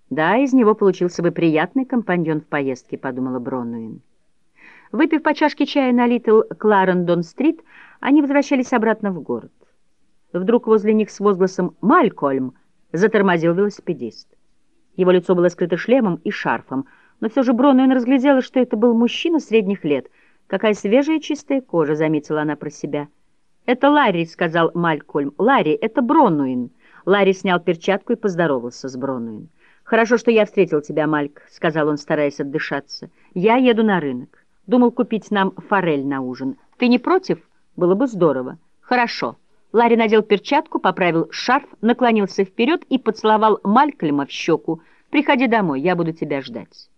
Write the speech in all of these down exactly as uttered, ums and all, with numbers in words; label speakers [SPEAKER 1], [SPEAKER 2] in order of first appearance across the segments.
[SPEAKER 1] Да, из него получился бы приятный компаньон в поездке, подумала Бронуин. Выпив по чашке чая на Литл Кларендон-стрит, они возвращались обратно в город. Вдруг возле них с возгласом «Малькольм!» затормозил велосипедист. Его лицо было скрыто шлемом и шарфом, но все же Бронуин разглядела, что это был мужчина средних лет. «Какая свежая чистая кожа», — заметила она про себя. «Это Ларри», — сказал Малькольм. «Ларри, это Бронуин». Ларри снял перчатку и поздоровался с Бронуин. «Хорошо, что я встретил тебя, Мальк», — сказал он, стараясь отдышаться. «Я еду на рынок. Думал купить нам форель на ужин. Ты не против? Было бы здорово». «Хорошо». Ларри надел перчатку, поправил шарф, наклонился вперед и поцеловал Малькольма в щеку. «Приходи домой, я буду тебя ждать».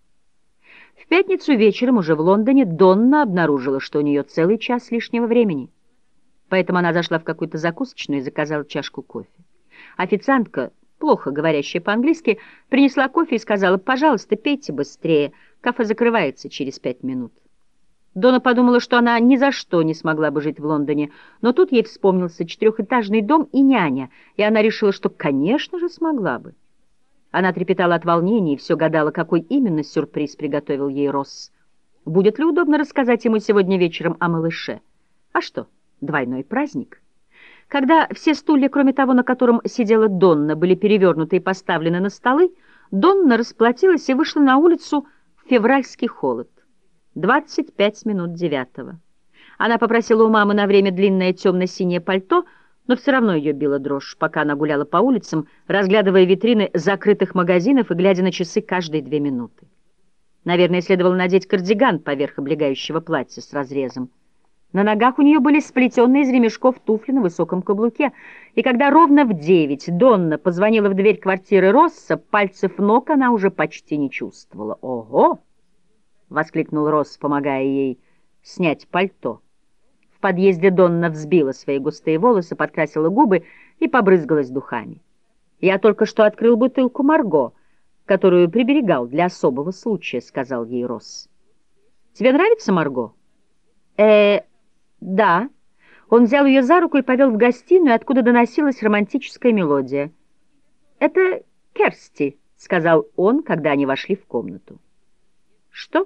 [SPEAKER 1] В пятницу вечером уже в Лондоне Донна обнаружила, что у нее целый час лишнего времени. Поэтому она зашла в какую-то закусочную и заказала чашку кофе. Официантка, плохо говорящая по-английски, принесла кофе и сказала: «Пожалуйста, пейте быстрее, кафе закрывается через пять минут». Дона подумала, что она ни за что не смогла бы жить в Лондоне, но тут ей вспомнился четырехэтажный дом и няня, и она решила, что, конечно же, смогла бы. Она трепетала от волнения и все гадала, какой именно сюрприз приготовил ей Росс. Будет ли удобно рассказать ему сегодня вечером о малыше? А что, двойной праздник? Когда все стулья, кроме того, на котором сидела Донна, были перевернуты и поставлены на столы, Донна расплатилась и вышла на улицу в февральский холод. двадцать пять минут девятого. Она попросила у мамы на время длинное темно-синее пальто, но все равно ее била дрожь, пока она гуляла по улицам, разглядывая витрины закрытых магазинов и глядя на часы каждые две минуты. Наверное, следовало надеть кардиган поверх облегающего платья с разрезом. На ногах у нее были сплетенные из ремешков туфли на высоком каблуке, и когда ровно в девять Донна позвонила в дверь квартиры Росса, пальцев ног она уже почти не чувствовала. «Ого!» — воскликнул Росс, помогая ей снять пальто. В подъезде Донна взбила свои густые волосы, подкрасила губы и побрызгалась духами. «Я только что открыл бутылку Марго, которую приберегал для особого случая», — сказал ей Росс. «Тебе нравится Марго?» «Э, да». Он взял ее за руку и повел в гостиную, откуда доносилась романтическая мелодия. «Это Керсти», — сказал он, когда они вошли в комнату. «Что?»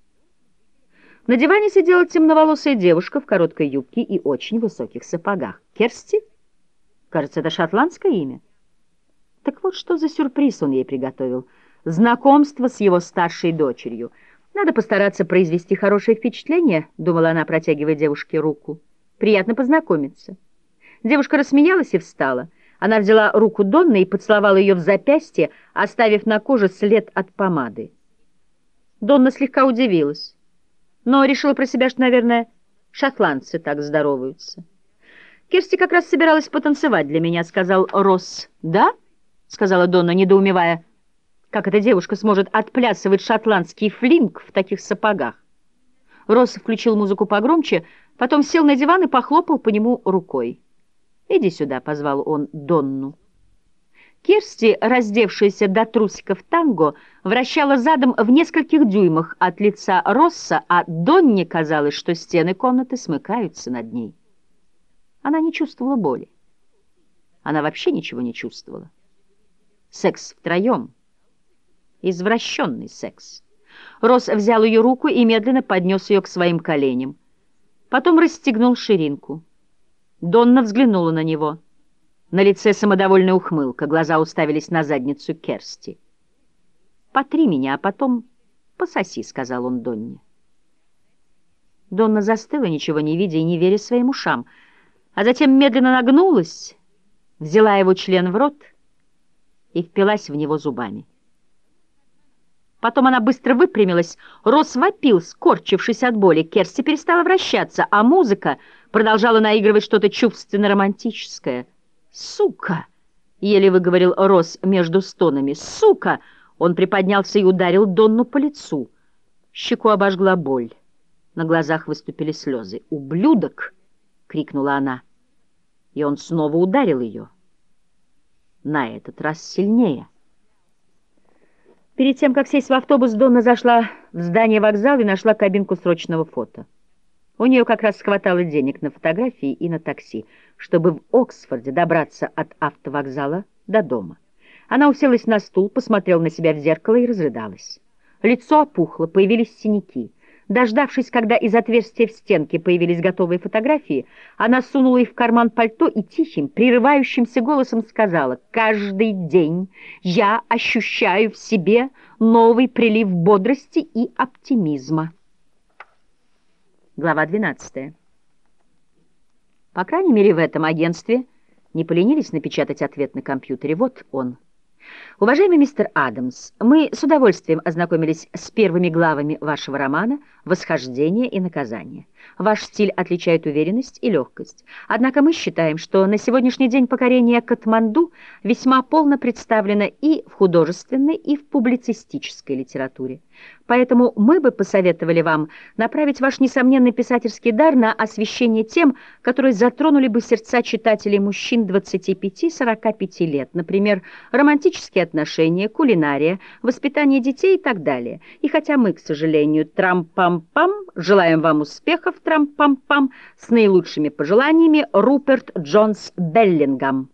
[SPEAKER 1] На диване сидела темноволосая девушка в короткой юбке и очень высоких сапогах. «Керсти? Кажется, это шотландское имя». Так вот, что за сюрприз он ей приготовил. Знакомство с его старшей дочерью. «Надо постараться произвести хорошее впечатление», — думала она, протягивая девушке руку. «Приятно познакомиться». Девушка рассмеялась и встала. Она взяла руку Донны и поцеловала ее в запястье, оставив на коже след от помады. Донна слегка удивилась, но решила про себя, что, наверное, шотландцы так здороваются. «Керсти как раз собиралась потанцевать для меня», — сказал Росс. «Да?» — сказала Донна, недоумевая, как эта девушка сможет отплясывать шотландский флинг в таких сапогах. Росс включил музыку погромче, потом сел на диван и похлопал по нему рукой. «Иди сюда», — позвал он Донну. Керсти, раздевшаяся до трусиков танго, вращала задом в нескольких дюймах от лица Росса, а Донне казалось, что стены комнаты смыкаются над ней. Она не чувствовала боли. Она вообще ничего не чувствовала. Секс втроем. Извращенный секс. Росс взял ее руку и медленно поднес ее к своим коленям. Потом расстегнул ширинку. Донна взглянула на него. На лице самодовольная ухмылка, глаза уставились на задницу Керсти. «Потри меня, а потом пососи», — сказал он Донне. Донна застыла, ничего не видя и не веря своим ушам, а затем медленно нагнулась, взяла его член в рот и впилась в него зубами. Потом она быстро выпрямилась, Росс вопил, скорчившись от боли. Керсти перестала вращаться, а музыка продолжала наигрывать что-то чувственно-романтическое. «Сука!» — еле выговорил Росс между стонами. «Сука!» — он приподнялся и ударил Донну по лицу. Щеку обожгла боль. На глазах выступили слезы. «Ублюдок!» — крикнула она. И он снова ударил ее. На этот раз сильнее. Перед тем, как сесть в автобус, Донна зашла в здание вокзала и нашла кабинку срочного фото. У нее как раз хватало денег на фотографии и на такси, чтобы в Оксфорде добраться от автовокзала до дома. Она уселась на стул, посмотрела на себя в зеркало и разрыдалась. Лицо опухло, появились синяки. Дождавшись, когда из отверстия в стенке появились готовые фотографии, она сунула их в карман пальто и тихим, прерывающимся голосом сказала: «Каждый день я ощущаю в себе новый прилив бодрости и оптимизма». Глава двенадцатая. По крайней мере, в этом агентстве не поленились напечатать ответ на компьютере. Вот он. Уважаемый мистер Адамс, мы с удовольствием ознакомились с первыми главами вашего романа «Восхождение и наказание». Ваш стиль отличает уверенность и легкость. Однако мы считаем, что на сегодняшний день покорение Катманду весьма полно представлено и в художественной, и в публицистической литературе. Поэтому мы бы посоветовали вам направить ваш несомненный писательский дар на освещение тем, которые затронули бы сердца читателей мужчин двадцати пяти — сорока пяти лет, например, романтические отношения, кулинария, воспитание детей и так далее. И хотя мы, к сожалению, трам-пам-пам, желаем вам успехов, трам-пам-пам, с наилучшими пожеланиями, Руперт Джонс Беллингам.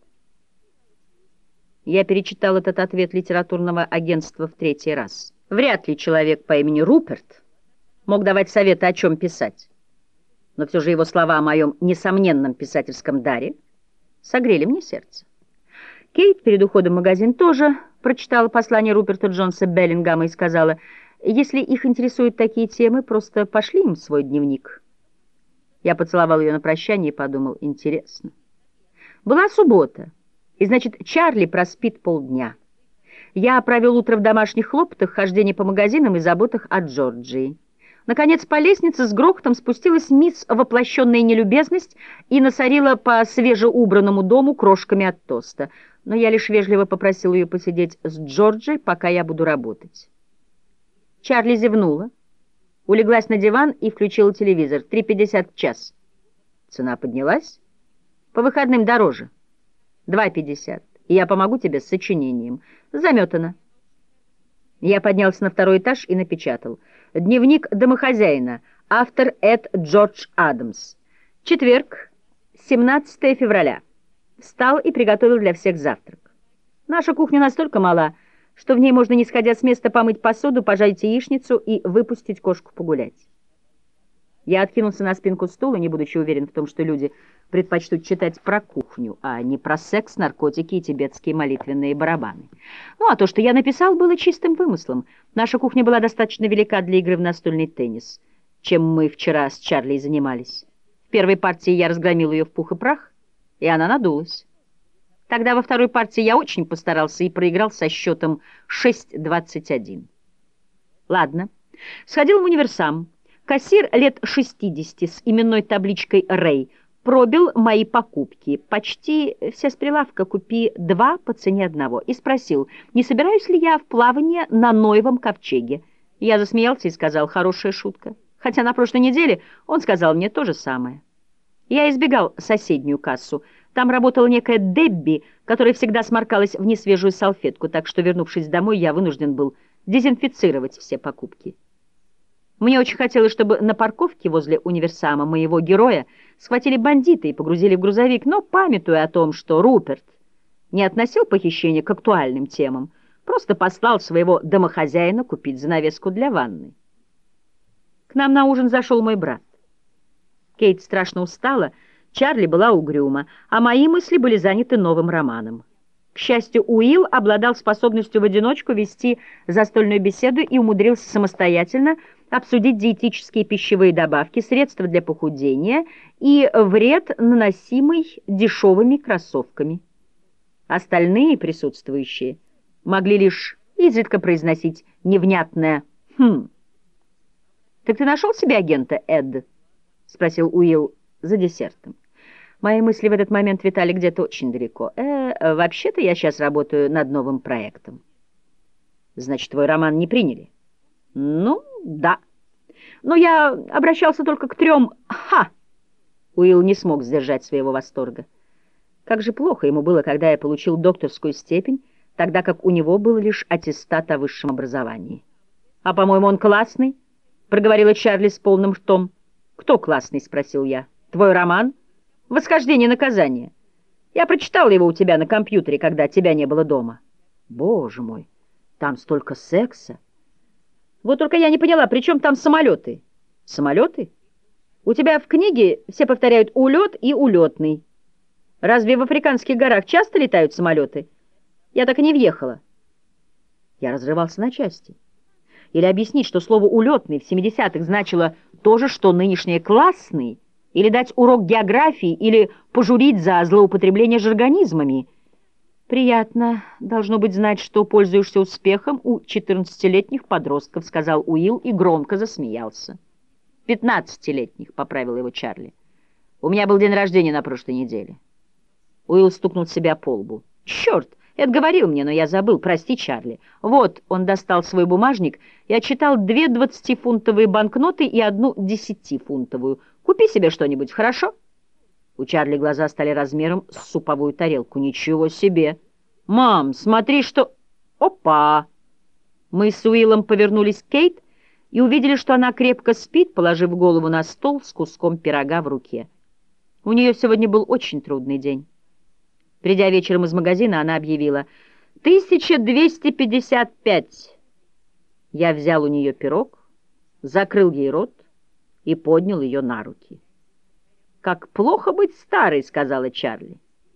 [SPEAKER 1] Я перечитал этот ответ литературного агентства в третий раз. Вряд ли человек по имени Руперт мог давать советы, о чем писать. Но все же его слова о моем несомненном писательском даре согрели мне сердце. Кейт перед уходом в магазин тоже прочитала послание Руперта Джонса Беллингама и сказала: «Если их интересуют такие темы, просто пошли им свой дневник». Я поцеловал ее на прощание и подумал: интересно. Была суббота, и значит, Чарли проспит полдня. Я провел утро в домашних хлопотах, хождении по магазинам и заботах о Джорджии. Наконец, по лестнице с грохотом спустилась мисс воплощенная нелюбезность и насорила по свежеубранному дому крошками от тоста. Но я лишь вежливо попросил ее посидеть с Джорджией, пока я буду работать. Чарли зевнула, улеглась на диван и включила телевизор. три пятьдесят в час. Цена поднялась? По выходным дороже. два пятьдесят. И я помогу тебе с сочинением. Заметано. Я поднялся на второй этаж и напечатал: «Дневник домохозяина. Автор Эд Джордж Адамс. Четверг, семнадцатое февраля. Встал и приготовил для всех завтрак. Наша кухня настолько мала, что в ней можно, не сходя с места, помыть посуду, пожарить яичницу и выпустить кошку погулять». Я откинулся на спинку стула, не будучи уверен в том, что люди предпочтут читать про кухню, а не про секс, наркотики и тибетские молитвенные барабаны. Ну, а то, что я написал, было чистым вымыслом. Наша кухня была достаточно велика для игры в настольный теннис, чем мы вчера с Чарли занимались. В первой партии я разгромил ее в пух и прах, и она надулась. Тогда во второй партии я очень постарался и проиграл со счетом шесть двадцать один. Ладно, сходил в универсам. Кассир лет шестидесяти с именной табличкой «Рэй» пробил мои покупки, почти все с прилавка, купи два по цене одного, и спросил, не собираюсь ли я в плавание на Ноевом ковчеге. Я засмеялся и сказал: хорошая шутка. Хотя на прошлой неделе он сказал мне то же самое. Я избегал соседнюю кассу. Там работала некая Дебби, которая всегда сморкалась в несвежую салфетку, так что, вернувшись домой, я вынужден был дезинфицировать все покупки. Мне очень хотелось, чтобы на парковке возле универсама моего героя схватили бандиты и погрузили в грузовик, но, памятуя о том, что Руперт не относил похищение к актуальным темам, просто послал своего домохозяина купить занавеску для ванны. К нам на ужин зашел мой брат. Кейт страшно устала, Чарли была угрюма, а мои мысли были заняты новым романом. К счастью, Уилл обладал способностью в одиночку вести застольную беседу и умудрился самостоятельно обсудить диетические пищевые добавки, средства для похудения и вред, наносимый дешевыми кроссовками. Остальные присутствующие могли лишь изредка произносить невнятное «хм». «Так ты нашел себе агента, Эд?» — спросил Уилл за десертом. Мои мысли в этот момент витали где-то очень далеко. «Э, вообще-то я сейчас работаю над новым проектом». «Значит, твой роман не приняли?» «Ну, да. Но я обращался только к трем «ха». Уилл не смог сдержать своего восторга. Как же плохо ему было, когда я получил докторскую степень, тогда как у него был лишь аттестат о высшем образовании. «А, по-моему, он классный», — проговорила Чарли с полным ртом. «Кто классный?» — спросил я. «Твой роман? Восхождение и наказание. Я прочитал его у тебя на компьютере, когда тебя не было дома». Боже мой, там столько секса. Вот только я не поняла, при чем там самолеты? Самолеты? У тебя в книге все повторяют «улет» и «улетный». Разве в африканских горах часто летают самолеты? Я так и не въехала. Я разрывался на части. Или объяснить, что слово «улетный» в семидесятых значило то же, что нынешнее «классный», или дать урок географии, или пожурить за злоупотребление жаргонизмами. «Приятно, должно быть, знать, что пользуешься успехом у четырнадцатилетних подростков», — сказал Уилл и громко засмеялся. «Пятнадцатилетних», — поправил его Чарли. «У меня был день рождения на прошлой неделе». Уилл стукнул себя по лбу. «Черт, это говорил мне, но я забыл. Прости, Чарли. Вот», — он достал свой бумажник и отчитал две двадцатифунтовые банкноты и одну десятифунтовую. «Купи себе что-нибудь, хорошо?» У Чарли глаза стали размером с суповую тарелку. «Ничего себе! Мам, смотри, что...» «Опа!» Мы с Уиллом повернулись к Кейт и увидели, что она крепко спит, положив голову на стол с куском пирога в руке. У нее сегодня был очень трудный день. Придя вечером из магазина, она объявила «тысяча двести пятьдесят пять». Я взял у нее пирог, закрыл ей рот и поднял ее на руки. «Как плохо быть старой», — сказала Чарли.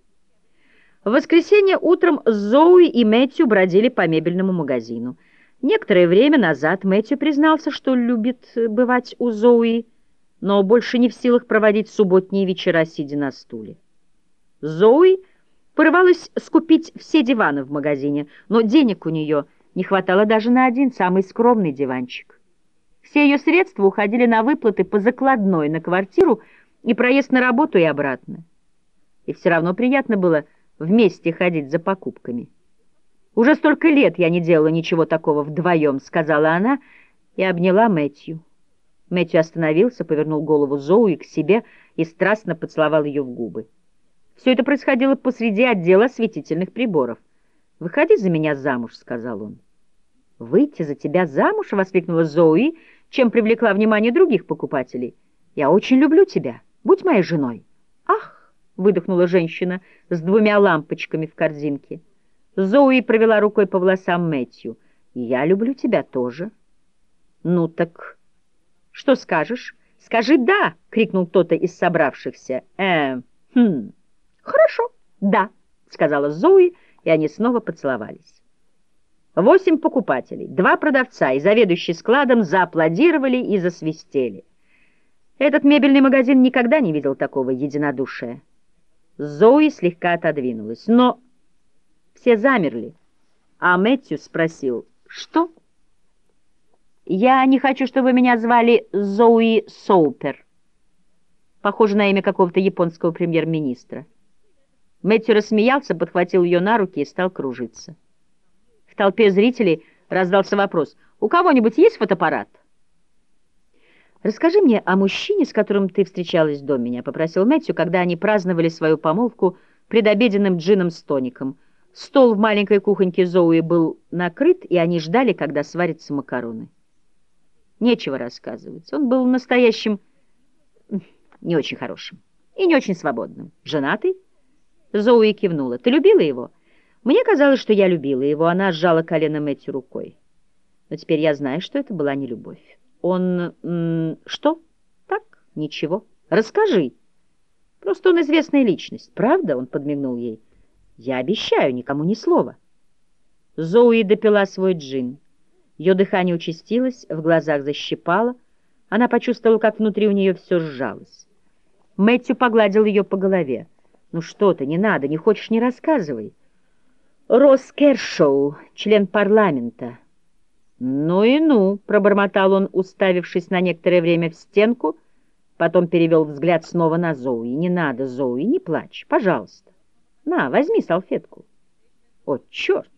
[SPEAKER 1] В воскресенье утром Зоуи и Мэтью бродили по мебельному магазину. Некоторое время назад Мэтью признался, что любит бывать у Зоуи, но больше не в силах проводить субботние вечера, сидя на стуле. Зоуи порывалась скупить все диваны в магазине, но денег у нее не хватало даже на один самый скромный диванчик. Все ее средства уходили на выплаты по закладной на квартиру и проезд на работу и обратно. И все равно приятно было вместе ходить за покупками. «Уже столько лет я не делала ничего такого вдвоем», — сказала она и обняла Мэтью. Мэтью остановился, повернул голову Зоуи к себе и страстно поцеловал ее в губы. Все это происходило посреди отдела осветительных приборов. «Выходи за меня замуж», — сказал он. «Выйти за тебя замуж?» — воскликнула Зоуи, чем привлекла внимание других покупателей. «Я очень люблю тебя. Будь моей женой». «Ах!» — выдохнула женщина с двумя лампочками в корзинке. Зоуи провела рукой по волосам Мэтью. «Я люблю тебя тоже». «Ну так что скажешь?» «Скажи «да!» — крикнул кто-то из собравшихся. «Э, хм, хорошо, да», — сказала Зоуи, и они снова поцеловались. Восемь покупателей, два продавца и заведующий складом зааплодировали и засвистели. Этот мебельный магазин никогда не видел такого единодушия. Зоуи слегка отодвинулась, но все замерли, а Мэтью спросил: «Что?» «Я не хочу, чтобы меня звали Зоуи Соупер». Похоже на имя какого-то японского премьер-министра. Мэтью рассмеялся, подхватил ее на руки и стал кружиться. В толпе зрителей раздался вопрос: «У кого-нибудь есть фотоаппарат?» «Расскажи мне о мужчине, с которым ты встречалась до меня», — попросил Мэтью, когда они праздновали свою помолвку предобеденным джином с тоником. Стол в маленькой кухоньке Зоуи был накрыт, и они ждали, когда сварятся макароны. Нечего рассказывать. Он был настоящим, не очень хорошим и не очень свободным. Женатый? Зоуи кивнула. «Ты любила его?» «Мне казалось, что я любила его». Она сжала колено Мэтью рукой. «Но теперь я знаю, что это была не любовь». «Он... М, что?» «Так, ничего. Расскажи». «Просто он известная личность». «Правда?» — он подмигнул ей. «Я обещаю, никому ни слова». Зоуи допила свой джин. Ее дыхание участилось, в глазах защипало. Она почувствовала, как внутри у нее все сжалось. Мэтью погладил ее по голове. «Ну что ты, не надо, не хочешь — не рассказывай». «Росс Кершоу, член парламента». «Ну и ну», — пробормотал он, уставившись на некоторое время в стенку, потом перевел взгляд снова на Зоуи. «Не надо, Зоуи, не плачь, пожалуйста. На, возьми салфетку». «О, черт!»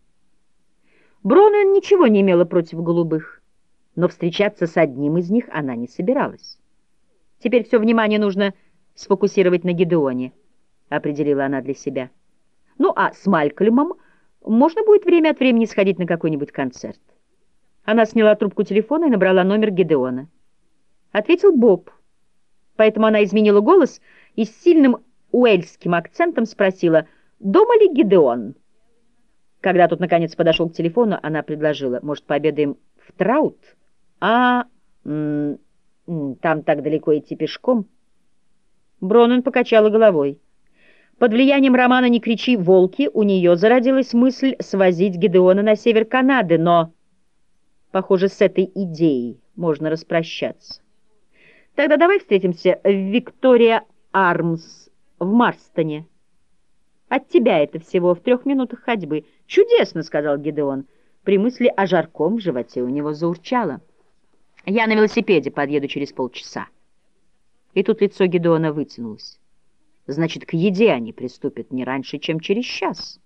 [SPEAKER 1] Бронуэн ничего не имела против голубых, но встречаться с одним из них она не собиралась. «Теперь все внимание нужно сфокусировать на Гидеоне», — определила она для себя. «Ну, а с Малькольмом можно будет время от времени сходить на какой-нибудь концерт». Она сняла трубку телефона и набрала номер Гидеона. Ответил Боб, поэтому она изменила голос и с сильным уэльским акцентом спросила: «Дома ли Гидеон?» Когда тот, наконец, подошел к телефону, она предложила: «Может, пообедаем в Траут? А м -м, там так далеко идти пешком?» Бронвин покачала головой. Под влиянием романа «Не кричи, волки» у нее зародилась мысль свозить Гидеона на север Канады, но, похоже, с этой идеей можно распрощаться. «Тогда давай встретимся в Виктория Армс в Марстоне. От тебя это всего в трех минутах ходьбы». «Чудесно», — сказал Гидеон. При мысли о жарком в животе у него заурчало. «Я на велосипеде подъеду через полчаса». И тут лицо Гидеона вытянулось. Значит, к еде они приступят не раньше, чем через час.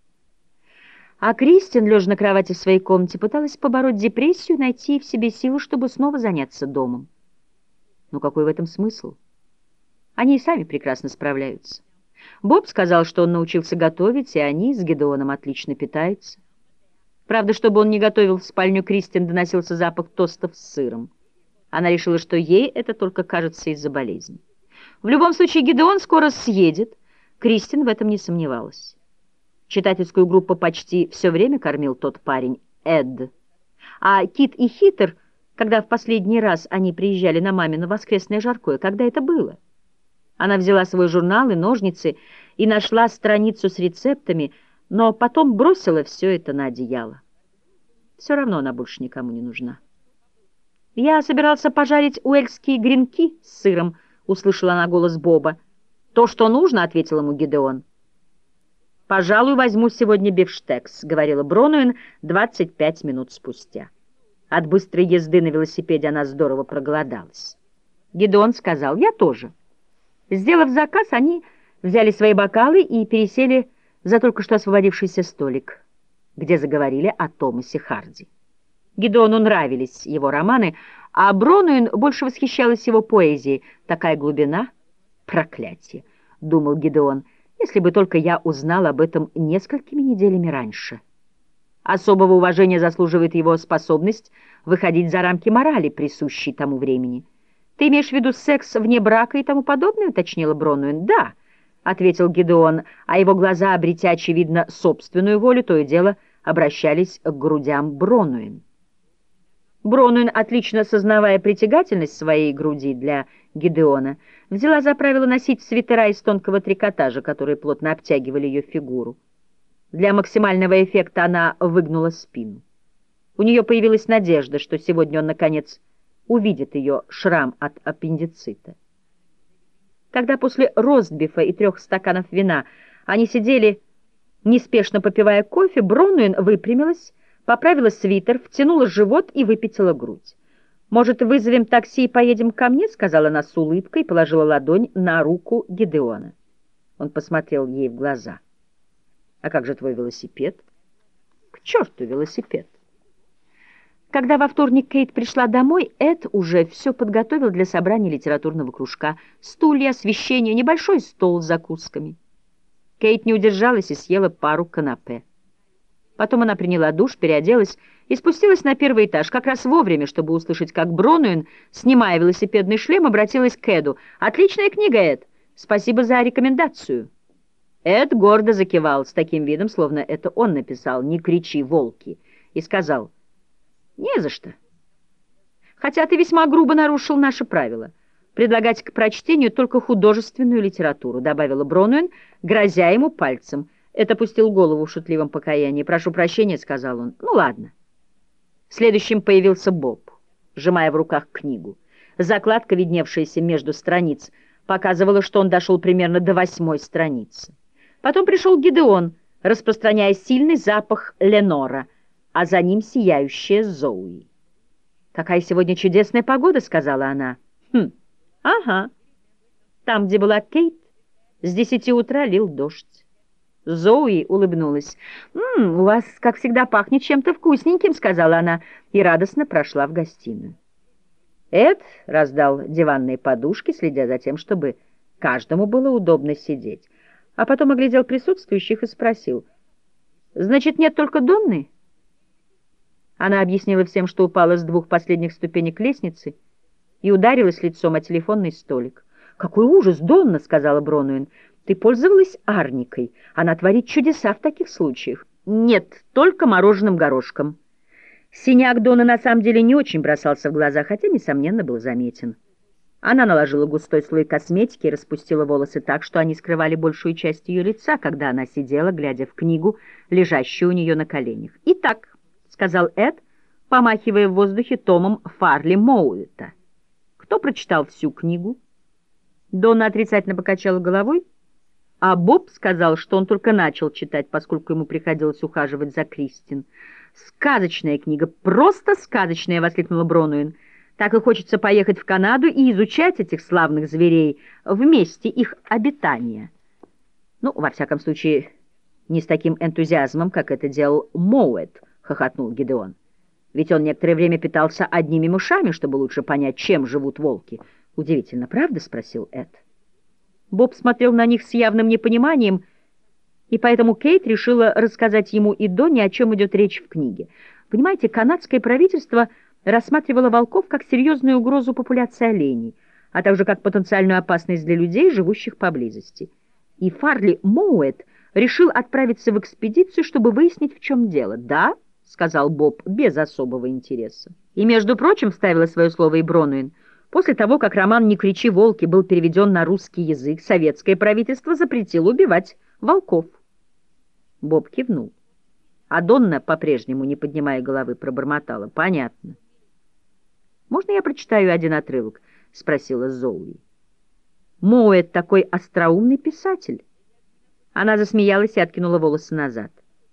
[SPEAKER 1] А Кристин, лежа на кровати в своей комнате, пыталась побороть депрессию, найти в себе силы, чтобы снова заняться домом. Ну какой в этом смысл? Они и сами прекрасно справляются. Боб сказал, что он научился готовить, и они с Гидеоном отлично питаются. Правда, чтобы он не готовил в спальню Кристин, доносился запах тостов с сыром. Она решила, что ей это только кажется из-за болезни. В любом случае, Гидеон скоро съедет. Кристин в этом не сомневалась. Читательскую группу почти все время кормил тот парень, Эд. А Кит и Хитер, когда в последний раз они приезжали на мамино воскресное жаркое, когда это было? Она взяла свой журнал и ножницы и нашла страницу с рецептами, но потом бросила все это на одеяло. Все равно она больше никому не нужна. «Я собирался пожарить уэльские гренки с сыром», — услышала она голос Боба. «То, что нужно», — ответил ему Гидеон. «Пожалуй, возьму сегодня бифштекс», — говорила Бронуин двадцать пять минут спустя. От быстрой езды на велосипеде она здорово проголодалась. Гидеон сказал: «Я тоже». Сделав заказ, они взяли свои бокалы и пересели за только что освободившийся столик, где заговорили о Томасе Харди. Гидеону нравились его романы, а Бронуин больше восхищалась его поэзией. «Такая глубина? Проклятие!» — думал Гидеон, «если бы только я узнал об этом несколькими неделями раньше». Особого уважения заслуживает его способность выходить за рамки морали, присущей тому времени. «Ты имеешь в виду секс вне брака и тому подобное?» — уточнила Бронуин. «Да», — ответил Гидеон, а его глаза, обретя, очевидно, собственную волю, то и дело обращались к грудям Бронуин. Бронуин, отлично сознавая притягательность своей груди для Гидеона, взяла за правило носить свитера из тонкого трикотажа, которые плотно обтягивали ее фигуру. Для максимального эффекта она выгнула спину. У нее появилась надежда, что сегодня он, наконец, увидит ее шрам от аппендицита. Когда после ростбифа и трех стаканов вина они сидели, неспешно попивая кофе, Бронуин выпрямилась, поправила свитер, втянула живот и выпятила грудь. «Может, вызовем такси и поедем ко мне?» — сказала она с улыбкой и положила ладонь на руку Гидеона. Он посмотрел ей в глаза. «А как же твой велосипед?» «К черту велосипед!» Когда во вторник Кейт пришла домой, Эд уже все подготовил для собрания литературного кружка. Стулья, освещение, небольшой стол с закусками. Кейт не удержалась и съела пару канапе. Потом она приняла душ, переоделась и спустилась на первый этаж, как раз вовремя, чтобы услышать, как Бронуин, снимая велосипедный шлем, обратилась к Эду. «Отличная книга, Эд! Спасибо за рекомендацию!» Эд гордо закивал с таким видом, словно это он написал «Не кричи, волки!» и сказал: «Не за что. Хотя ты весьма грубо нарушил наши правила. Предлагать к прочтению только художественную литературу», — добавила Бронуин, грозя ему пальцем. Это пустил голову в шутливом покаянии. «Прошу прощения», — сказал он. «Ну ладно». Следующим появился Боб, сжимая в руках книгу. Закладка, видневшаяся между страниц, показывала, что он дошел примерно до восьмой страницы. Потом пришел Гидеон, распространяя сильный запах Ленора, а за ним сияющая Зоуи. «Какая сегодня чудесная погода», — сказала она. «Хм, ага. Там, где была Кейт, с десяти утра лил дождь». Зоуи улыбнулась. «М-м, у вас, как всегда, пахнет чем-то вкусненьким», — сказала она, и радостно прошла в гостиную. Эд раздал диванные подушки, следя за тем, чтобы каждому было удобно сидеть, а потом оглядел присутствующих и спросил: «Значит, нет только Донны?» Она объяснила всем, что упала с двух последних ступенек лестницы и ударилась лицом о телефонный столик. «Какой ужас, Донна!» — сказала Бронуин. «Ты пользовалась арникой. Она творит чудеса в таких случаях». Нет, только мороженым горошком. Синяк Дона на самом деле не очень бросался в глаза, хотя, несомненно, был заметен. Она наложила густой слой косметики и распустила волосы так, что они скрывали большую часть ее лица, когда она сидела, глядя в книгу, лежащую у нее на коленях. «Итак», — сказал Эд, помахивая в воздухе томом Фарли Моуэта. «Кто прочитал всю книгу?» Донна отрицательно покачала головой, а Боб сказал, что он только начал читать, поскольку ему приходилось ухаживать за Кристин. «Сказочная книга, просто сказочная!» — воскликнула Бронуин. «Так и хочется поехать в Канаду и изучать этих славных зверей в месте их обитания». «Ну, во всяком случае, не с таким энтузиазмом, как это делал Моуэт», — хохотнул Гидеон. «Ведь он некоторое время питался одними мышами, чтобы лучше понять, чем живут волки». «Удивительно, правда?» — спросил Эд. Боб смотрел на них с явным непониманием, и поэтому Кейт решила рассказать ему и Донне, о чем идет речь в книге. Понимаете, канадское правительство рассматривало волков как серьезную угрозу популяции оленей, а также как потенциальную опасность для людей, живущих поблизости. И Фарли Моуэт решил отправиться в экспедицию, чтобы выяснить, в чем дело. «Да», — сказал Боб без особого интереса. И, между прочим, вставила свое слово и Бронуин, после того, как роман «Не кричи, волки» был переведен на русский язык, советское правительство запретило убивать волков. Боб кивнул. А Донна, по-прежнему, не поднимая головы, пробормотала. «Понятно». «Можно я прочитаю один отрывок?» — спросила Зоуи. «Моуэт такой остроумный писатель». Она засмеялась и откинула волосы назад.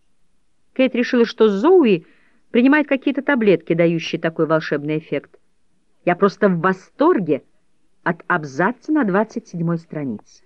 [SPEAKER 1] Кейт решила, что Зоуи принимает какие-то таблетки, дающие такой волшебный эффект. «Я просто в восторге от абзаца на двадцать седьмой странице».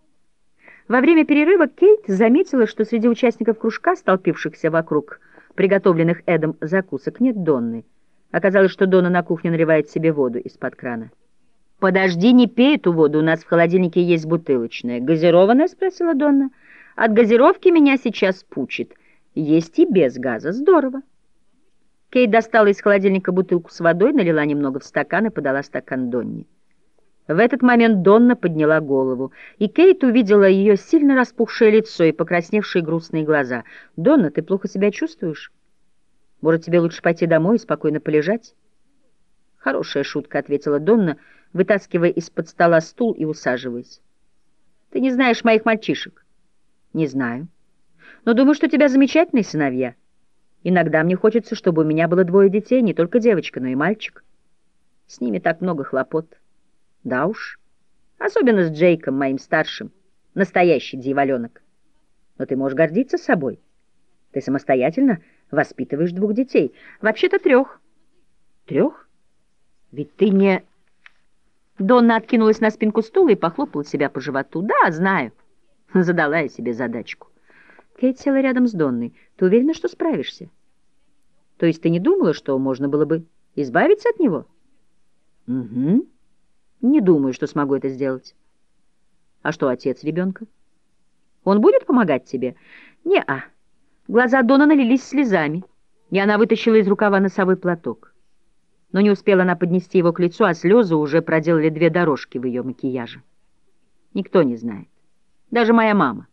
[SPEAKER 1] Во время перерыва Кейт заметила, что среди участников кружка, столпившихся вокруг приготовленных Эдом закусок, нет Донны. Оказалось, что Донна на кухне наливает себе воду из-под крана. «Подожди, не пей эту воду, у нас в холодильнике есть бутылочная». «Газированная?» — спросила Донна. «От газировки меня сейчас пучит. Есть и без газа. Здорово». Кейт достала из холодильника бутылку с водой, налила немного в стакан и подала стакан Донне. В этот момент Донна подняла голову, и Кейт увидела ее сильно распухшее лицо и покрасневшие грустные глаза. «Донна, ты плохо себя чувствуешь? Может, тебе лучше пойти домой и спокойно полежать?» «Хорошая шутка», — ответила Донна, вытаскивая из-под стола стул и усаживаясь. «Ты не знаешь моих мальчишек?» «Не знаю. Но думаю, что у тебя замечательные сыновья. Иногда мне хочется, чтобы у меня было двое детей, не только девочка, но и мальчик. С ними так много хлопот». «Да уж. Особенно с Джейком, моим старшим. Настоящий дьяволенок. Но ты можешь гордиться собой. Ты самостоятельно воспитываешь двух детей. Вообще-то трех». «Трех? Ведь ты не...» Донна откинулась на спинку стула и похлопала себя по животу. «Да, знаю. Задала я себе задачку». Кейт села рядом с Донной. «Ты уверена, что справишься? То есть ты не думала, что можно было бы избавиться от него?» «Угу. Не думаю, что смогу это сделать». «А что отец ребенка? Он будет помогать тебе?» «Не-а». Глаза Дона налились слезами, и она вытащила из рукава носовой платок. Но не успела она поднести его к лицу, а слезы уже проделали две дорожки в ее макияже. «Никто не знает. Даже моя мама.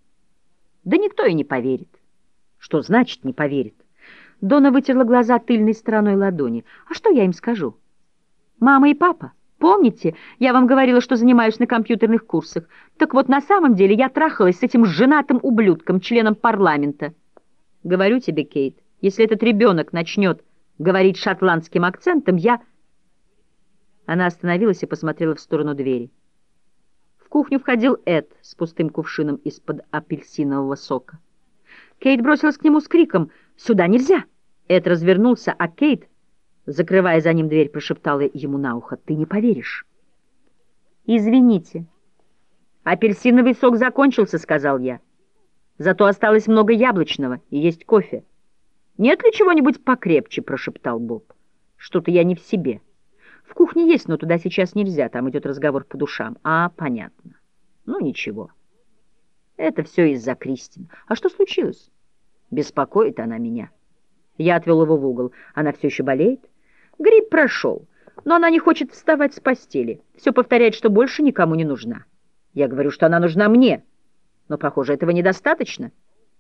[SPEAKER 1] Да никто и не поверит». «Что значит не поверит?» Дона вытерла глаза тыльной стороной ладони. «А что я им скажу? Мама и папа, помните, я вам говорила, что занимаюсь на компьютерных курсах? Так вот, на самом деле я трахалась с этим женатым ублюдком, членом парламента. Говорю тебе, Кейт, если этот ребенок начнет говорить шотландским акцентом, я...» Она остановилась и посмотрела в сторону двери. В кухню входил Эд с пустым кувшином из-под апельсинового сока. Кейт бросилась к нему с криком «Сюда нельзя!». Эд развернулся, а Кейт, закрывая за ним дверь, прошептала ему на ухо: «Ты не поверишь». «Извините, апельсиновый сок закончился», — сказал я. «Зато осталось много яблочного и есть кофе». «Нет ли чего-нибудь покрепче?» — прошептал Боб. «Что-то я не в себе. В кухне есть, но туда сейчас нельзя, там идет разговор по душам». «А, понятно. Ну, ничего. Это все из-за Кристин. А что случилось?» «Беспокоит она меня». Я отвел его в угол. «Она все еще болеет?» «Грипп прошел, но она не хочет вставать с постели. Все повторяет, что больше никому не нужна. Я говорю, что она нужна мне, но, похоже, этого недостаточно.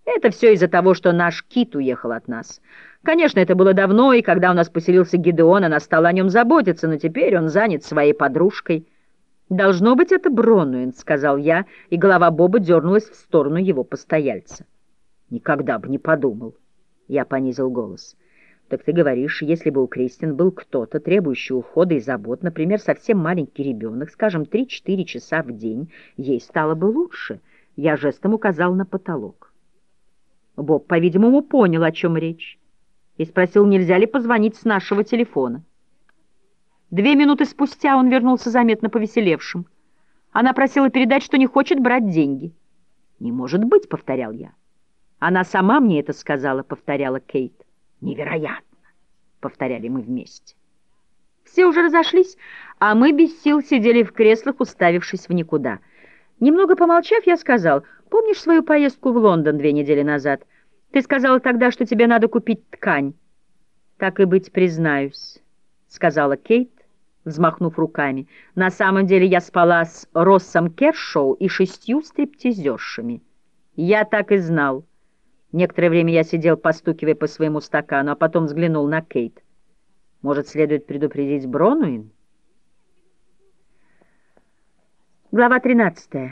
[SPEAKER 1] Это все из-за того, что наш Кит уехал от нас. Конечно, это было давно, и когда у нас поселился Гидеон, она стала о нем заботиться, но теперь он занят своей подружкой. «Должно быть, это Бронуин», — сказал я, и голова Боба дернулась в сторону его постояльца. «Никогда бы не подумал», — я понизил голос. «Так ты говоришь, если бы у Кристин был кто-то, требующий ухода и забот, например, совсем маленький ребенок, скажем, три-четыре часа в день, ей стало бы лучше». Я жестом указал на потолок. Боб, по-видимому, понял, о чем речь, и спросил, нельзя ли позвонить с нашего телефона. Две минуты спустя он вернулся заметно повеселевшим. Она просила передать, что не хочет брать деньги. «Не может быть», — повторял я. «Она сама мне это сказала», — повторяла Кейт. «Невероятно», — повторяли мы вместе. Все уже разошлись, а мы без сил сидели в креслах, уставившись в никуда. Немного помолчав, я сказал, «Помнишь свою поездку в Лондон две недели назад? Ты сказала тогда, что тебе надо купить ткань». «Так и быть, признаюсь», — сказала Кейт, взмахнув руками. «На самом деле я спала с Россом Кершоу и шестью стриптизершами». «Я так и знал». Некоторое время я сидел, постукивая по своему стакану, а потом взглянул на Кейт. «Может, следует предупредить Бронуин?» Глава тринадцатая.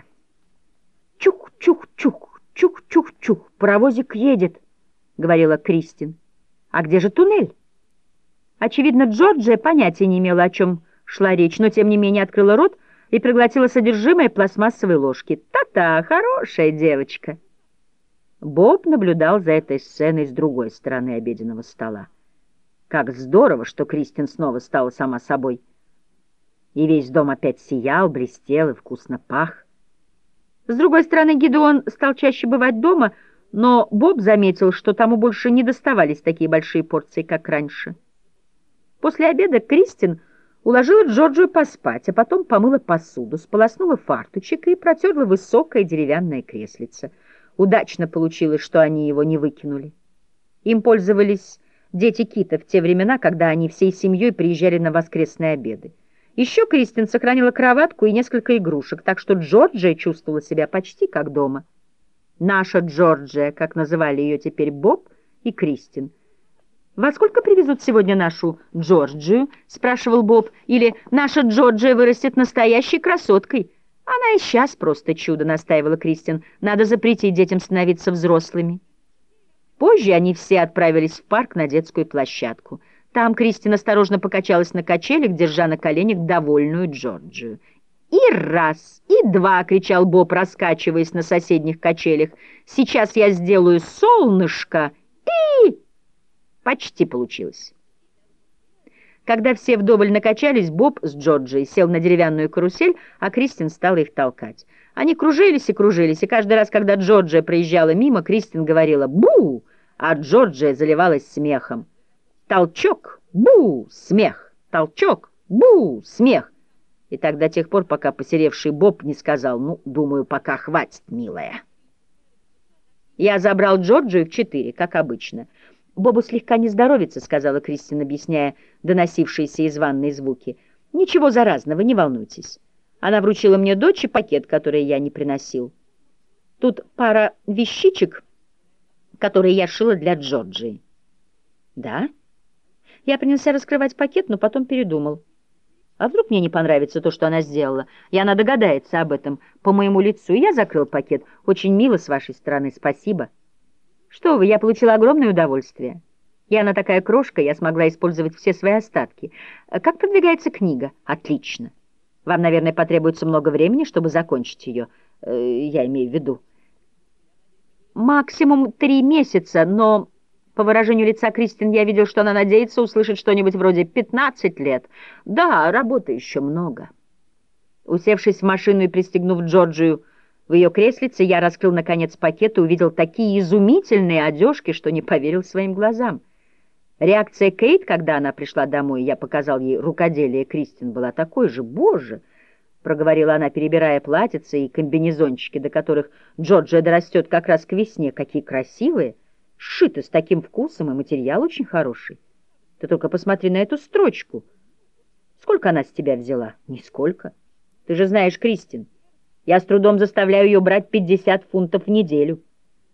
[SPEAKER 1] «Чух-чух-чух, чух-чух-чух, паровозик едет», — говорила Кристин. «А где же туннель?» Очевидно, Джорджия понятия не имела, о чем шла речь, но тем не менее открыла рот и проглотила содержимое пластмассовой ложки. «Та-та, хорошая девочка!» Боб наблюдал за этой сценой с другой стороны обеденного стола. Как здорово, что Кристин снова стала сама собой. И весь дом опять сиял, блестел и вкусно пах. С другой стороны, Гидеон стал чаще бывать дома, но Боб заметил, что тому больше не доставались такие большие порции, как раньше. После обеда Кристин уложила Джорджию поспать, а потом помыла посуду, сполоснула фартучек и протерла высокое деревянное креслице. Удачно получилось, что они его не выкинули. Им пользовались дети Кита в те времена, когда они всей семьей приезжали на воскресные обеды. Еще Кристин сохранила кроватку и несколько игрушек, так что Джорджия чувствовала себя почти как дома. Наша Джорджия, как называли ее теперь Боб и Кристин. «Во сколько привезут сегодня нашу Джорджию?» — спрашивал Боб. «Или наша Джорджия вырастет настоящей красоткой?» «Она и сейчас просто чудо», — настаивала Кристин. «Надо запретить детям становиться взрослыми». Позже они все отправились в парк на детскую площадку. Там Кристин осторожно покачалась на качелях, держа на коленях довольную Джорджию. «И раз, и два!» — кричал Боб, раскачиваясь на соседних качелях. «Сейчас я сделаю солнышко и...» Почти получилось. Когда все вдоволь накачались, Боб с Джорджией сел на деревянную карусель, а Кристин стала их толкать. Они кружились и кружились, и каждый раз, когда Джорджия проезжала мимо, Кристин говорила «бу!», а Джорджия заливалась смехом. Толчок, бу, смех, толчок, бу, смех. И так до тех пор, пока посеревший Боб не сказал, ну, думаю, пока хватит, милая. Я забрал Джорджию в четыре, как обычно. «Бобу слегка не здоровится», — сказала Кристин, объясняя доносившиеся из ванной звуки. «Ничего заразного, не волнуйтесь». Она вручила мне дочь и пакет, который я не приносил. Тут пара вещичек, которые я шила для Джорджии. «Да?» Я принялся раскрывать пакет, но потом передумал. А вдруг мне не понравится то, что она сделала, и она догадается об этом по моему лицу, и я закрыл пакет. Очень мило с вашей стороны, спасибо. Что вы, я получила огромное удовольствие. И она такая крошка, я смогла использовать все свои остатки. Как продвигается книга? Отлично. Вам, наверное, потребуется много времени, чтобы закончить ее, я имею в виду. Максимум три месяца, но... По выражению лица Кристин я видел, что она надеется услышать что-нибудь вроде «пятнадцать лет». Да, работы еще много. Усевшись в машину и пристегнув Джорджию в ее креслице, я раскрыл, наконец, пакет и увидел такие изумительные одежки, что не поверил своим глазам. Реакция Кейт, когда она пришла домой, я показал ей рукоделие Кристин, была такой же. «Боже!» — проговорила она, перебирая платьица и комбинезончики, до которых Джорджия дорастет как раз к весне. «Какие красивые! Сшито с таким вкусом, и материал очень хороший. Ты только посмотри на эту строчку. Сколько она с тебя взяла? Нисколько. Ты же знаешь, Кристин, я с трудом заставляю ее брать пятьдесят фунтов в неделю».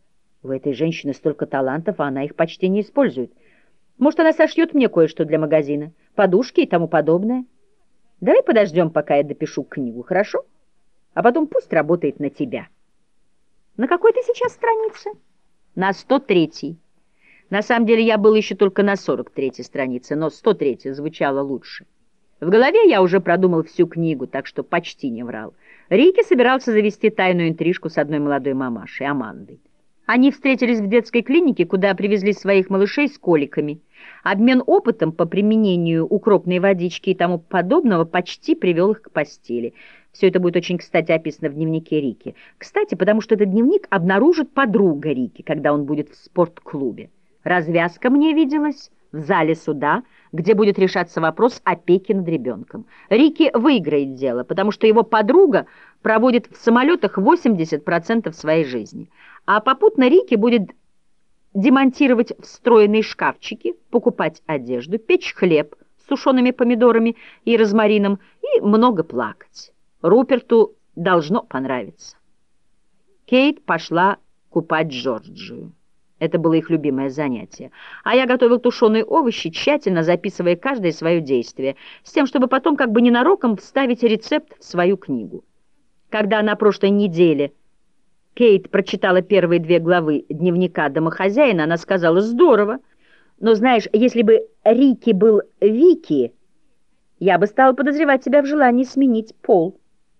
[SPEAKER 1] У этой женщины столько талантов, а она их почти не использует. Может, она сошьет мне кое-что для магазина, подушки и тому подобное. Давай подождем, пока я допишу книгу, хорошо? А потом пусть работает на тебя. На какой ты сейчас странице? На сто третьей. На самом деле я был еще только на сорок третьей странице, но сто третья звучало лучше. В голове я уже продумал всю книгу, так что почти не врал. Рики собирался завести тайную интрижку с одной молодой мамашей, Амандой. Они встретились в детской клинике, куда привезли своих малышей с коликами. Обмен опытом по применению укропной водички и тому подобного почти привел их к постели. Все это будет очень кстати описано в дневнике Рики. Кстати, потому что этот дневник обнаружит подруга Рики, когда он будет в спортклубе. Развязка мне виделась в зале суда, где будет решаться вопрос опеки над ребенком. Рики выиграет дело, потому что его подруга проводит в самолетах восемьдесят процентов своей жизни. А попутно Рики будет демонтировать встроенные шкафчики, покупать одежду, печь хлеб с сушеными помидорами и розмарином и много плакать. Руперту должно понравиться. Кейт пошла купать Джорджию. Это было их любимое занятие. А я готовил тушеные овощи, тщательно записывая каждое свое действие, с тем, чтобы потом как бы ненароком вставить рецепт в свою книгу. Когда на прошлой неделе Кейт прочитала первые две главы дневника домохозяина, она сказала: «Здорово, но знаешь, если бы Рики был Вики, я бы стала подозревать тебя в желании сменить пол».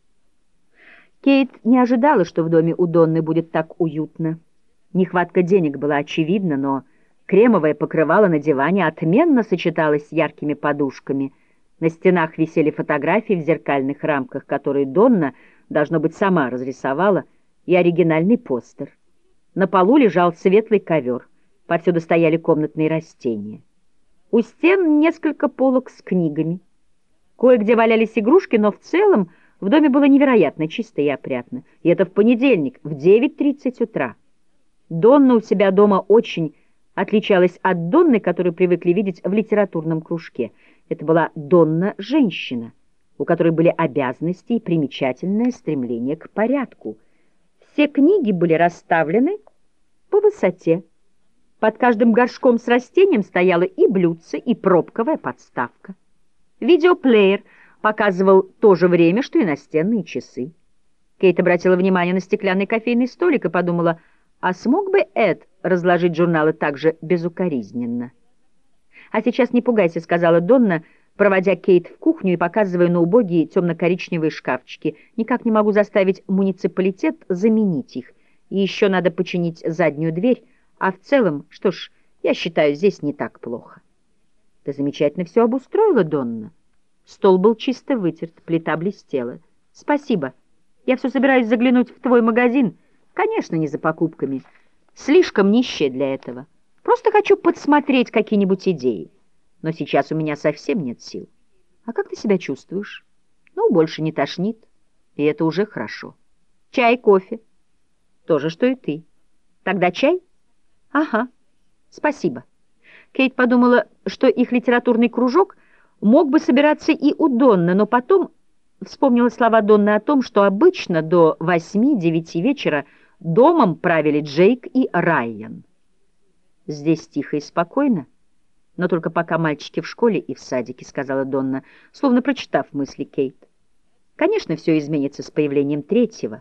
[SPEAKER 1] Кейт не ожидала, что в доме у Донны будет так уютно. Нехватка денег была очевидна, но кремовое покрывало на диване отменно сочеталось с яркими подушками. На стенах висели фотографии в зеркальных рамках, которые Донна, должно быть, сама разрисовала, и оригинальный постер. На полу лежал светлый ковер, повсюду стояли комнатные растения. У стен несколько полок с книгами. Кое-где валялись игрушки, но в целом в доме было невероятно чисто и опрятно. И это в понедельник, в девять тридцать утра. Донна у себя дома очень отличалась от Донны, которую привыкли видеть в литературном кружке. Это была Донна-женщина, у которой были обязанности и примечательное стремление к порядку. Все книги были расставлены по высоте. Под каждым горшком с растением стояла и блюдце, и пробковая подставка. Видеоплеер показывал то же время, что и настенные часы. Кейт обратила внимание на стеклянный кофейный столик и подумала: а смог бы Эд разложить журналы так же безукоризненно? «А сейчас не пугайся», — сказала Донна, проводя Кейт в кухню и показывая на убогие темно-коричневые шкафчики. «Никак не могу заставить муниципалитет заменить их. И еще надо починить заднюю дверь. А в целом, что ж, я считаю, здесь не так плохо». «Ты замечательно все обустроила, Донна». Стол был чисто вытерт, плита блестела. «Спасибо. Я все собираюсь заглянуть в твой магазин. Конечно, не за покупками. Слишком нищая для этого. Просто хочу подсмотреть какие-нибудь идеи. Но сейчас у меня совсем нет сил. А как ты себя чувствуешь? Ну, больше не тошнит. И это уже хорошо. Чай, кофе. То же, что и ты. Тогда чай? Ага. Спасибо». Кейт подумала, что их литературный кружок мог бы собираться и у Донны, но потом вспомнила слова Донны о том, что обычно до восьми-девяти вечера домом правили Джейк и Райан. «Здесь тихо и спокойно, но только пока мальчики в школе и в садике», — сказала Донна, словно прочитав мысли Кейт. «Конечно, все изменится с появлением третьего.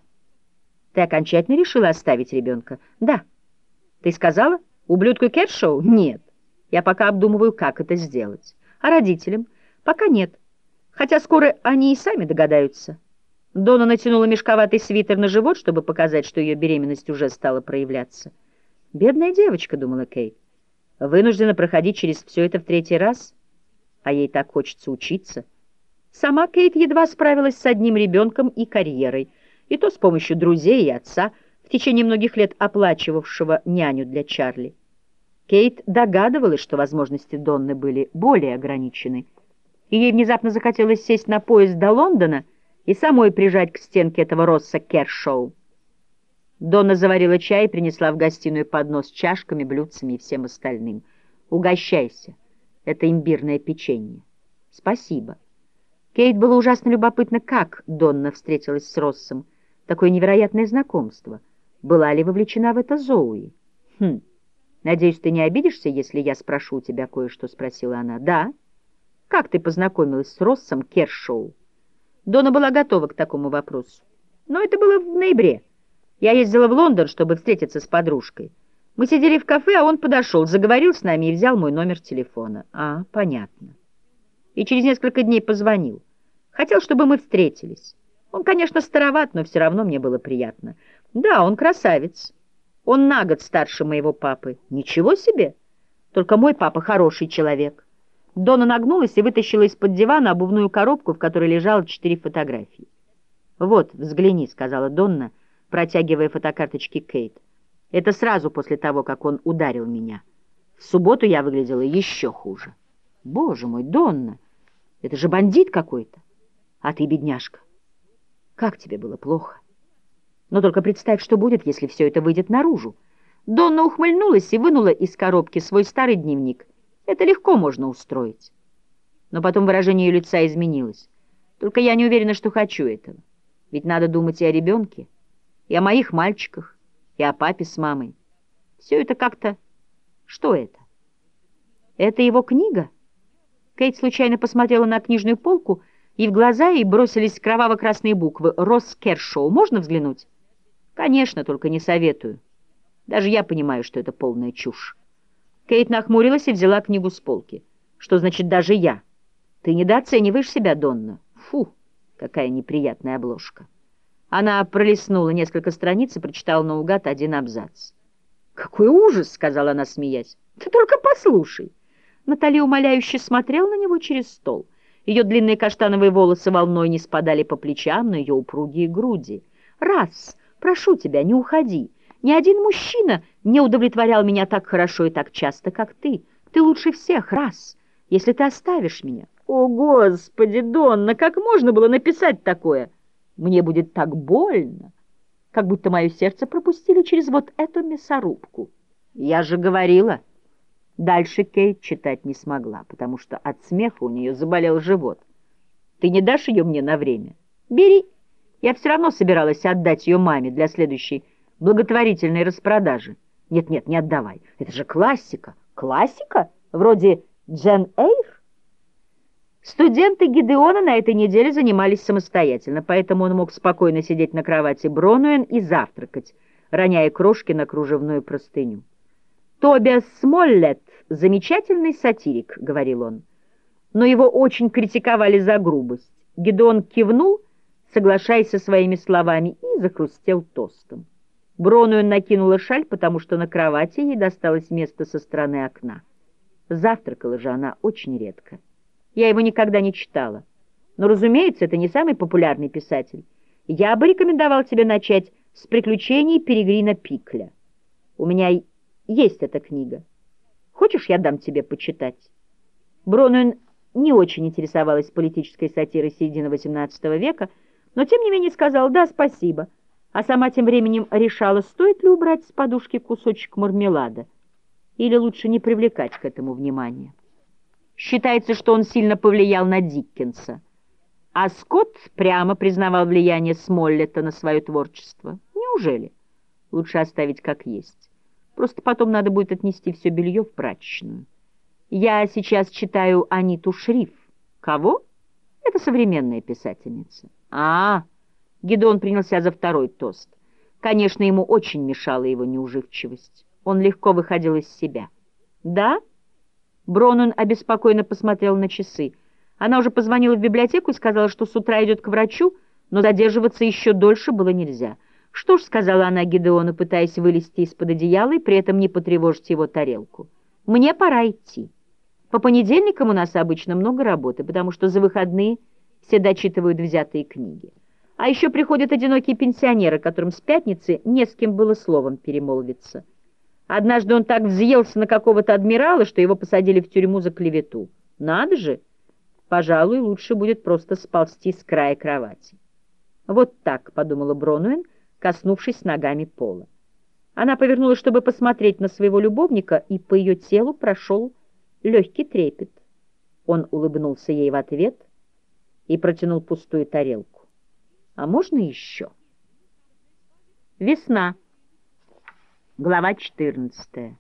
[SPEAKER 1] Ты окончательно решила оставить ребенка?» «Да». «Ты сказала? Ублюдку Кершоу?» «Нет. Я пока обдумываю, как это сделать. А родителям?» «Пока нет. Хотя скоро они и сами догадаются». Донна натянула мешковатый свитер на живот, чтобы показать, что ее беременность уже стала проявляться. «Бедная девочка», — думала Кейт, — «вынуждена проходить через все это в третий раз, а ей так хочется учиться». Сама Кейт едва справилась с одним ребенком и карьерой, и то с помощью друзей и отца, в течение многих лет оплачивавшего няню для Чарли. Кейт догадывалась, что возможности Донны были более ограничены, и ей внезапно захотелось сесть на поезд до Лондона и самой прижать к стенке этого Росса Кершоу. Донна заварила чай и принесла в гостиную поднос с чашками, блюдцами и всем остальным. «Угощайся. Это имбирное печенье». «Спасибо». Кейт было ужасно любопытно, как Донна встретилась с Россом. Такое невероятное знакомство. Была ли вовлечена в это Зоуи? «Хм, надеюсь, ты не обидишься, если я спрошу у тебя кое-что?» — спросила она. «Да. Как ты познакомилась с Россом Кершоу?» Дона была готова к такому вопросу. Но это было в ноябре. Я ездила в Лондон, чтобы встретиться с подружкой. Мы сидели в кафе, а он подошел, заговорил с нами и взял мой номер телефона. А, понятно. И через несколько дней позвонил. Хотел, чтобы мы встретились. Он, конечно, староват, но все равно мне было приятно. Да, он красавец. Он на год старше моего папы. Ничего себе! Только мой папа хороший человек. Дона нагнулась и вытащила из-под дивана обувную коробку, в которой лежало четыре фотографии. «Вот, взгляни», — сказала Донна, протягивая фотокарточки Кейт. «Это сразу после того, как он ударил меня. В субботу я выглядела еще хуже». «Боже мой, Донна, это же бандит какой-то! А ты, бедняжка, как тебе было плохо? Но только представь, что будет, если все это выйдет наружу». Донна ухмыльнулась и вынула из коробки свой старый дневник. Это легко можно устроить. Но потом выражение ее лица изменилось. Только я не уверена, что хочу этого. Ведь надо думать и о ребенке, и о моих мальчиках, и о папе с мамой. Все это как-то... Что это? Это его книга? Кейт случайно посмотрела на книжную полку, и в глаза ей бросились кроваво-красные буквы. «Росс Кершоу. Можно взглянуть?» «Конечно, только не советую. Даже я понимаю, что это полная чушь». Кейт нахмурилась и взяла книгу с полки. «Что значит «даже я»? Ты недооцениваешь себя, Донна. Фу, какая неприятная обложка». Она пролистнула несколько страниц и прочитала наугад один абзац. «Какой ужас!» — сказала она, смеясь. «Ты только послушай!» Натали умоляюще смотрела на него через стол. Ее длинные каштановые волосы волной не спадали по плечам на ее упругие груди. «Раз, прошу тебя, не уходи. Ни один мужчина не удовлетворял меня так хорошо и так часто, как ты. Ты лучше всех, раз, если ты оставишь меня». «О, Господи, Донна, как можно было написать такое? Мне будет так больно, как будто мое сердце пропустили через вот эту мясорубку». «Я же говорила». Дальше Кейт читать не смогла, потому что от смеха у нее заболел живот. «Ты не дашь ее мне на время?» «Бери. Я все равно собиралась отдать ее маме для следующей благотворительной распродажи». «Нет-нет, не отдавай. Это же классика». «Классика? Вроде Джен Эйр?» Студенты Гидеона на этой неделе занимались самостоятельно, поэтому он мог спокойно сидеть на кровати Бронуэн и завтракать, роняя крошки на кружевную простыню. «Тобиас Смоллет — замечательный сатирик», — говорил он, но его очень критиковали за грубость. Гидеон кивнул, соглашаясь со своими словами, и захрустел тостом. Бронуэн накинула шаль, потому что на кровати ей досталось место со стороны окна. Завтракала же она очень редко. Я его никогда не читала. Но, разумеется, это не самый популярный писатель. Я бы рекомендовал тебе начать с «Приключений Перегрина Пикля». У меня есть эта книга. Хочешь, я дам тебе почитать?» Бронуэн не очень интересовалась политической сатирой середины восемнадцатого века, но тем не менее сказала «да, спасибо», а сама тем временем решала, стоит ли убрать с подушки кусочек мармелада или лучше не привлекать к этому внимания. Считается, что он сильно повлиял на Диккенса, а Скотт прямо признавал влияние Смоллета на свое творчество. Неужели? Лучше оставить как есть. Просто потом надо будет отнести все белье в прачечную. Я сейчас читаю Аниту Шриф. Кого? Это современная писательница. А, Гидеон принялся за второй тост. Конечно, ему очень мешала его неуживчивость. Он легко выходил из себя. Да? Бронуэн обеспокоенно посмотрел на часы. Она уже позвонила в библиотеку и сказала, что с утра идет к врачу, но задерживаться еще дольше было нельзя. «Что ж», — сказала она Гидеону, пытаясь вылезти из-под одеяла и при этом не потревожить его тарелку, — «мне пора идти. По понедельникам у нас обычно много работы, потому что за выходные все дочитывают взятые книги. А еще приходят одинокие пенсионеры, которым с пятницы не с кем было словом перемолвиться. Однажды он так взъелся на какого-то адмирала, что его посадили в тюрьму за клевету. Надо же! Пожалуй, лучше будет просто сползти с края кровати». «Вот так», — подумала Бронуэн, коснувшись ногами пола. Она повернулась, чтобы посмотреть на своего любовника, и по ее телу прошел легкий трепет. Он улыбнулся ей в ответ и протянул пустую тарелку. «А можно еще?» Весна. Глава четырнадцатая.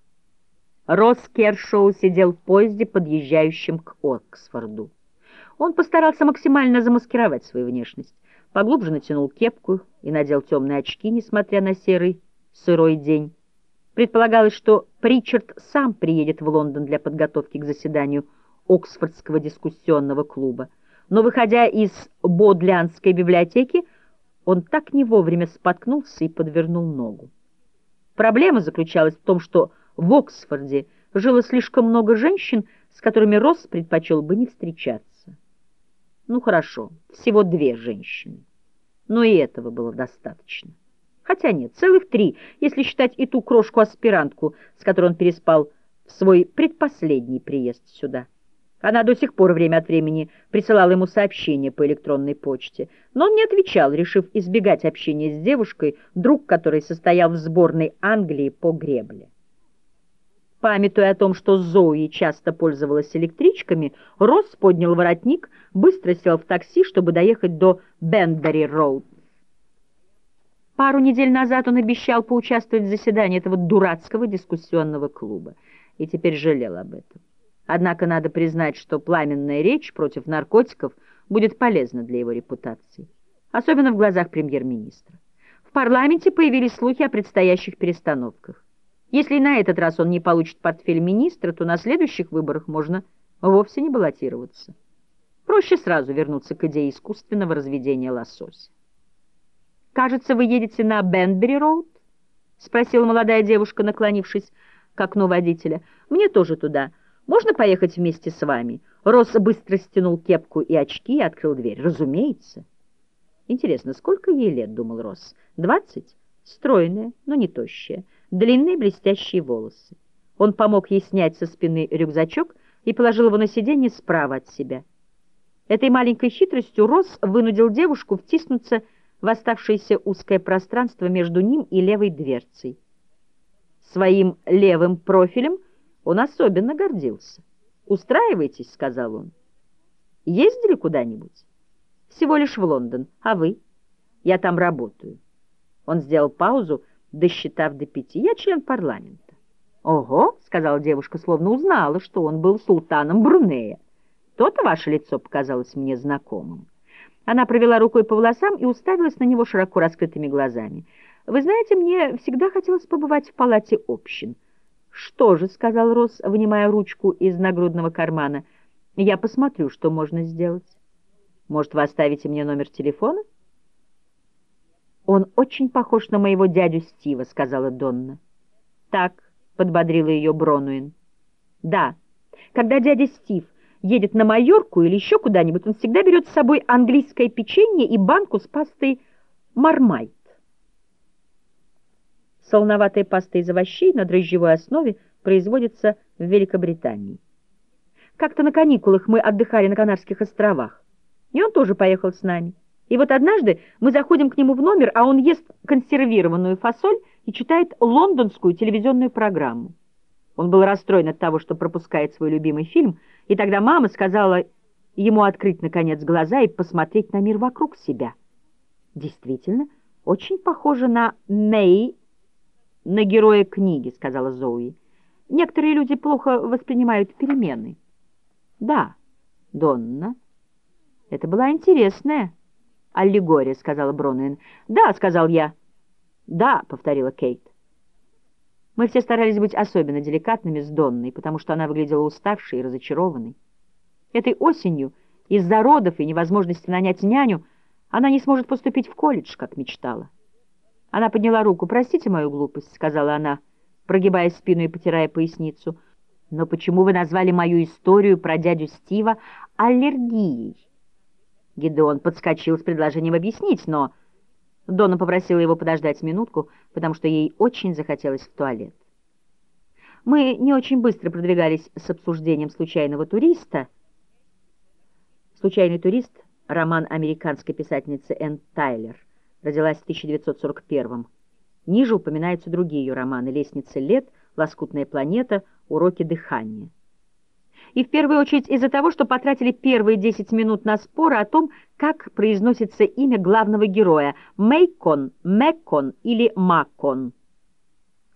[SPEAKER 1] Росс Кершоу сидел в поезде, подъезжающем к Оксфорду. Он постарался максимально замаскировать свою внешность. Поглубже натянул кепку и надел темные очки, несмотря на серый, сырой день. Предполагалось, что Причард сам приедет в Лондон для подготовки к заседанию Оксфордского дискуссионного клуба. Но, выходя из Бодлянской библиотеки, он так не вовремя споткнулся и подвернул ногу. Проблема заключалась в том, что в Оксфорде жило слишком много женщин, с которыми Росс предпочел бы не встречаться. Ну хорошо, всего две женщины. Но и этого было достаточно. Хотя нет, целых три, если считать и ту крошку-аспирантку, с которой он переспал в свой предпоследний приезд сюда. Она до сих пор время от времени присылала ему сообщения по электронной почте, но он не отвечал, решив избегать общения с девушкой, друг которой состоял в сборной Англии по гребле. Памятуя о том, что Зои часто пользовалась электричками, Росс поднял воротник, быстро сел в такси, чтобы доехать до Бенбери-Роуд. Пару недель назад он обещал поучаствовать в заседании этого дурацкого дискуссионного клуба, и теперь жалел об этом. Однако надо признать, что пламенная речь против наркотиков будет полезна для его репутации, особенно в глазах премьер-министра. В парламенте появились слухи о предстоящих перестановках. Если и на этот раз он не получит портфель министра, то на следующих выборах можно вовсе не баллотироваться. Проще сразу вернуться к идее искусственного разведения лосося. «Кажется, вы едете на Бенбери-Роуд?» — спросила молодая девушка, наклонившись к окну водителя. «Мне тоже туда. Можно поехать вместе с вами?» Росс быстро стянул кепку и очки и открыл дверь. «Разумеется». «Интересно, сколько ей лет?» — думал Росс. «Двадцать? Стройная, но не тощая. Длинные блестящие волосы». Он помог ей снять со спины рюкзачок и положил его на сиденье справа от себя. Этой маленькой хитростью Росс вынудил девушку втиснуться в оставшееся узкое пространство между ним и левой дверцей. Своим левым профилем он особенно гордился. «Устраивайтесь», — сказал он. «Ездили куда-нибудь?» «Всего лишь в Лондон. А вы?» «Я там работаю». Он сделал паузу, досчитав до пяти. «Я член парламента». «Ого», — сказала девушка, словно узнала, что он был султаном Брунея. «То-то ваше лицо показалось мне знакомым». Она провела рукой по волосам и уставилась на него широко раскрытыми глазами. «Вы знаете, мне всегда хотелось побывать в палате общин». «Что же», — сказал Росс, вынимая ручку из нагрудного кармана, — «я посмотрю, что можно сделать. Может, вы оставите мне номер телефона?» «Он очень похож на моего дядю Стива», — сказала Донна. «Так», — подбодрила ее Бронуин. «Да, когда дядя Стив едет на Майорку или еще куда-нибудь, он всегда берет с собой английское печенье и банку с пастой Мармайт. Солоноватая паста из овощей на дрожжевой основе производится в Великобритании. Как-то на каникулах мы отдыхали на Канарских островах, и он тоже поехал с нами. И вот однажды мы заходим к нему в номер, а он ест консервированную фасоль и читает лондонскую телевизионную программу. Он был расстроен от того, что пропускает свой любимый фильм, и тогда мама сказала ему открыть, наконец, глаза и посмотреть на мир вокруг себя. «Действительно, очень похоже на Мэй, на героя книги», — сказала Зои. «Некоторые люди плохо воспринимают перемены». «Да, Донна, это была интересная аллегория», — сказала Бронуин. «Да», — сказал я. «Да», — повторила Кейт. Мы все старались быть особенно деликатными с Донной, потому что она выглядела уставшей и разочарованной. Этой осенью, из-за родов и невозможности нанять няню, она не сможет поступить в колледж, как мечтала. Она подняла руку. «Простите мою глупость», — сказала она, прогибая спину и потирая поясницу. «Но почему вы назвали мою историю про дядю Стива аллергией?» Гидеон подскочил с предложением объяснить, но Донна попросила его подождать минутку, потому что ей очень захотелось в туалет. Мы не очень быстро продвигались с обсуждением «Случайного туриста». «Случайный турист» — роман американской писательницы Энн Тайлер, родилась в тысяча девятьсот сорок первом. Ниже упоминаются другие ее романы «Лестница лет», «Лоскутная планета», «Уроки дыхания». И в первую очередь из-за того, что потратили первые десять минут на споры о том, как произносится имя главного героя — Мэйкон, Мэккон или Маккон.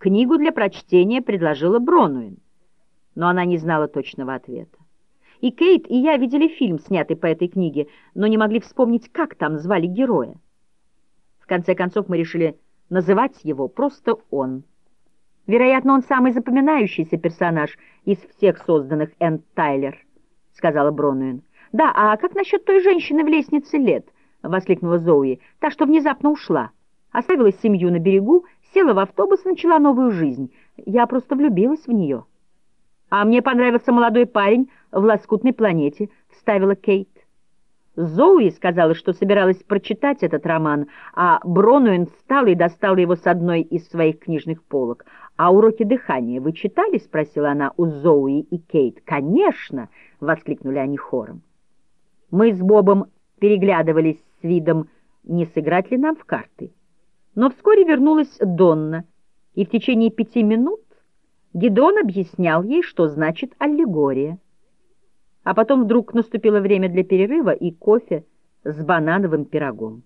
[SPEAKER 1] Книгу для прочтения предложила Бронуин, но она не знала точного ответа. И Кейт, и я видели фильм, снятый по этой книге, но не могли вспомнить, как там звали героя. В конце концов мы решили называть его просто «Он». «Вероятно, он самый запоминающийся персонаж из всех созданных Энн Тайлер», — сказала Бронуин. «Да, а как насчет той женщины в лестнице лет?» — воскликнула Зоуи. «Та, что внезапно ушла. Оставила семью на берегу, села в автобус и начала новую жизнь. Я просто влюбилась в нее». «А мне понравился молодой парень в «Лоскутной планете», — вставила Кейт. Зоуи сказала, что собиралась прочитать этот роман, а Бронуин встала и достала его с одной из своих книжных полок. «А уроки дыхания вы читали?» — спросила она у Зоуи и Кейт. «Конечно!» — воскликнули они хором. Мы с Бобом переглядывались с видом, не сыграть ли нам в карты. Но вскоре вернулась Донна, и в течение пяти минут Гидеон объяснял ей, что значит аллегория. А потом вдруг наступило время для перерыва и кофе с банановым пирогом.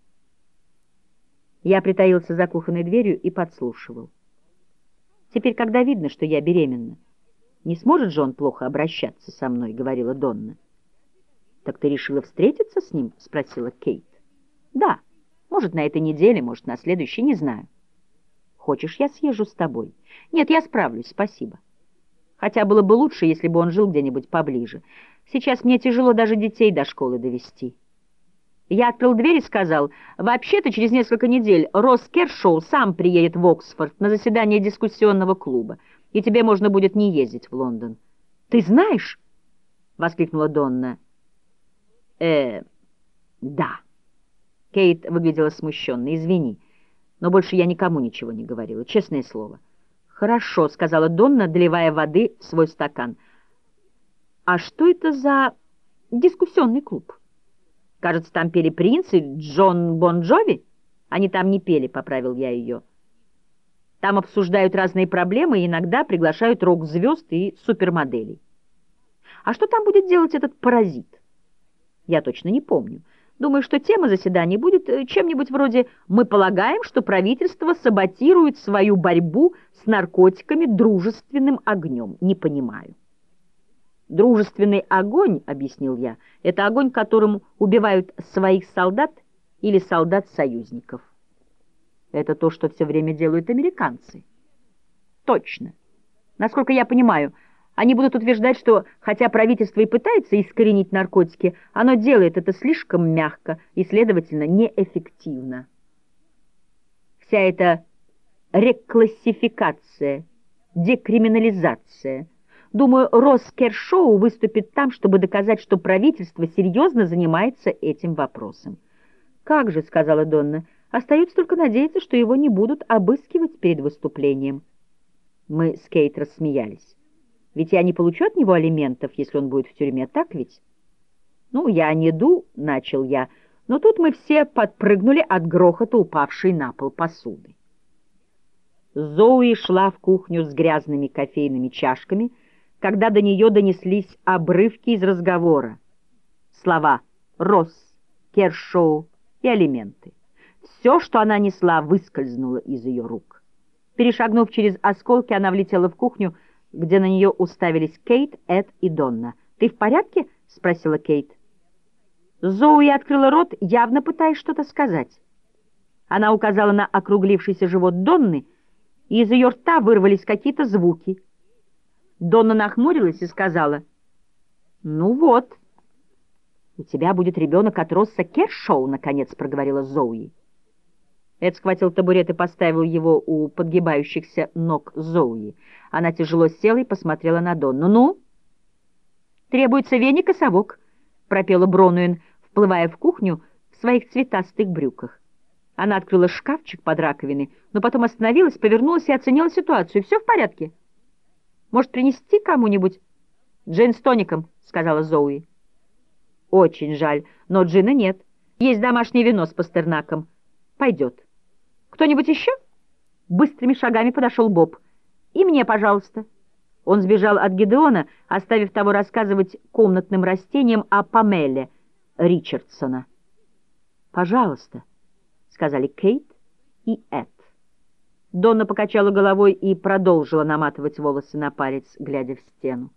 [SPEAKER 1] Я притаился за кухонной дверью и подслушивал. «Теперь, когда видно, что я беременна, не сможет же он плохо обращаться со мной», — говорила Донна. «Так ты решила встретиться с ним?» — спросила Кейт. «Да, может, на этой неделе, может, на следующей, не знаю». «Хочешь, я съезжу с тобой?» «Нет, я справлюсь, спасибо. Хотя было бы лучше, если бы он жил где-нибудь поближе. Сейчас мне тяжело даже детей до школы довести». Я открыл дверь и сказал: «Вообще-то через несколько недель Росс Кершоу сам приедет в Оксфорд на заседание дискуссионного клуба, и тебе можно будет не ездить в Лондон». «Ты знаешь?» — воскликнула Донна. «Э, да». Кейт выглядела смущенной. «Извини, но больше я никому ничего не говорила, честное слово». «Хорошо», — сказала Донна, доливая воды в свой стакан. «А что это за дискуссионный клуб?» «Кажется, там пели Принц и Джон Бон Джови». «Они там не пели», — поправил я ее. «Там обсуждают разные проблемы и иногда приглашают рок-звезд и супермоделей». «А что там будет делать этот паразит?» «Я точно не помню. Думаю, что тема заседания будет чем-нибудь вроде «Мы полагаем, что правительство саботирует свою борьбу с наркотиками дружественным огнем». Не понимаю». «Дружественный огонь, — объяснил я, — это огонь, которым убивают своих солдат или солдат-союзников». «Это то, что все время делают американцы». «Точно. Насколько я понимаю, они будут утверждать, что, хотя правительство и пытается искоренить наркотики, оно делает это слишком мягко и, следовательно, неэффективно». Вся эта реклассификация, декриминализация. Думаю, Росс Кершоу выступит там, чтобы доказать, что правительство серьезно занимается этим вопросом. «Как же», — сказала Донна, — «остается только надеяться, что его не будут обыскивать перед выступлением». Мы с Кейт рассмеялись. «Ведь я не получу от него алиментов, если он будет в тюрьме, так ведь?» «Ну, я не ду», — начал я, но тут мы все подпрыгнули от грохота упавшей на пол посуды. Зоуи шла в кухню с грязными кофейными чашками, когда до нее донеслись обрывки из разговора. Слова «Росс», «Кершоу» и «алименты». Все, что она несла, выскользнуло из ее рук. Перешагнув через осколки, она влетела в кухню, где на нее уставились Кейт, Эд и Донна. «Ты в порядке?» — спросила Кейт. Зоуи открыла рот, явно пытаясь что-то сказать. Она указала на округлившийся живот Донны, и из ее рта вырвались какие-то звуки. Донна нахмурилась и сказала: «Ну вот, у тебя будет ребенок от Росса Кершоу», — наконец проговорила Зоуи. Эд схватил табурет и поставил его у подгибающихся ног Зоуи. Она тяжело села и посмотрела на Донну. «Ну?» «Требуется веник и совок», — пропела Бронуин, вплывая в кухню в своих цветастых брюках. Она открыла шкафчик под раковиной, но потом остановилась, повернулась и оценила ситуацию. «Все в порядке? Может, принести кому-нибудь?» «Джин с тоником», — сказала Зоуи. «Очень жаль, но джина нет. Есть домашнее вино с пастернаком. Пойдет. Кто-нибудь еще?» Быстрыми шагами подошел Боб. «И мне, пожалуйста». Он сбежал от Гидеона, оставив того рассказывать комнатным растениям о Памеле Ричардсона. «Пожалуйста», — сказали Кейт и Эд. Донна покачала головой и продолжила наматывать волосы на палец, глядя в стену.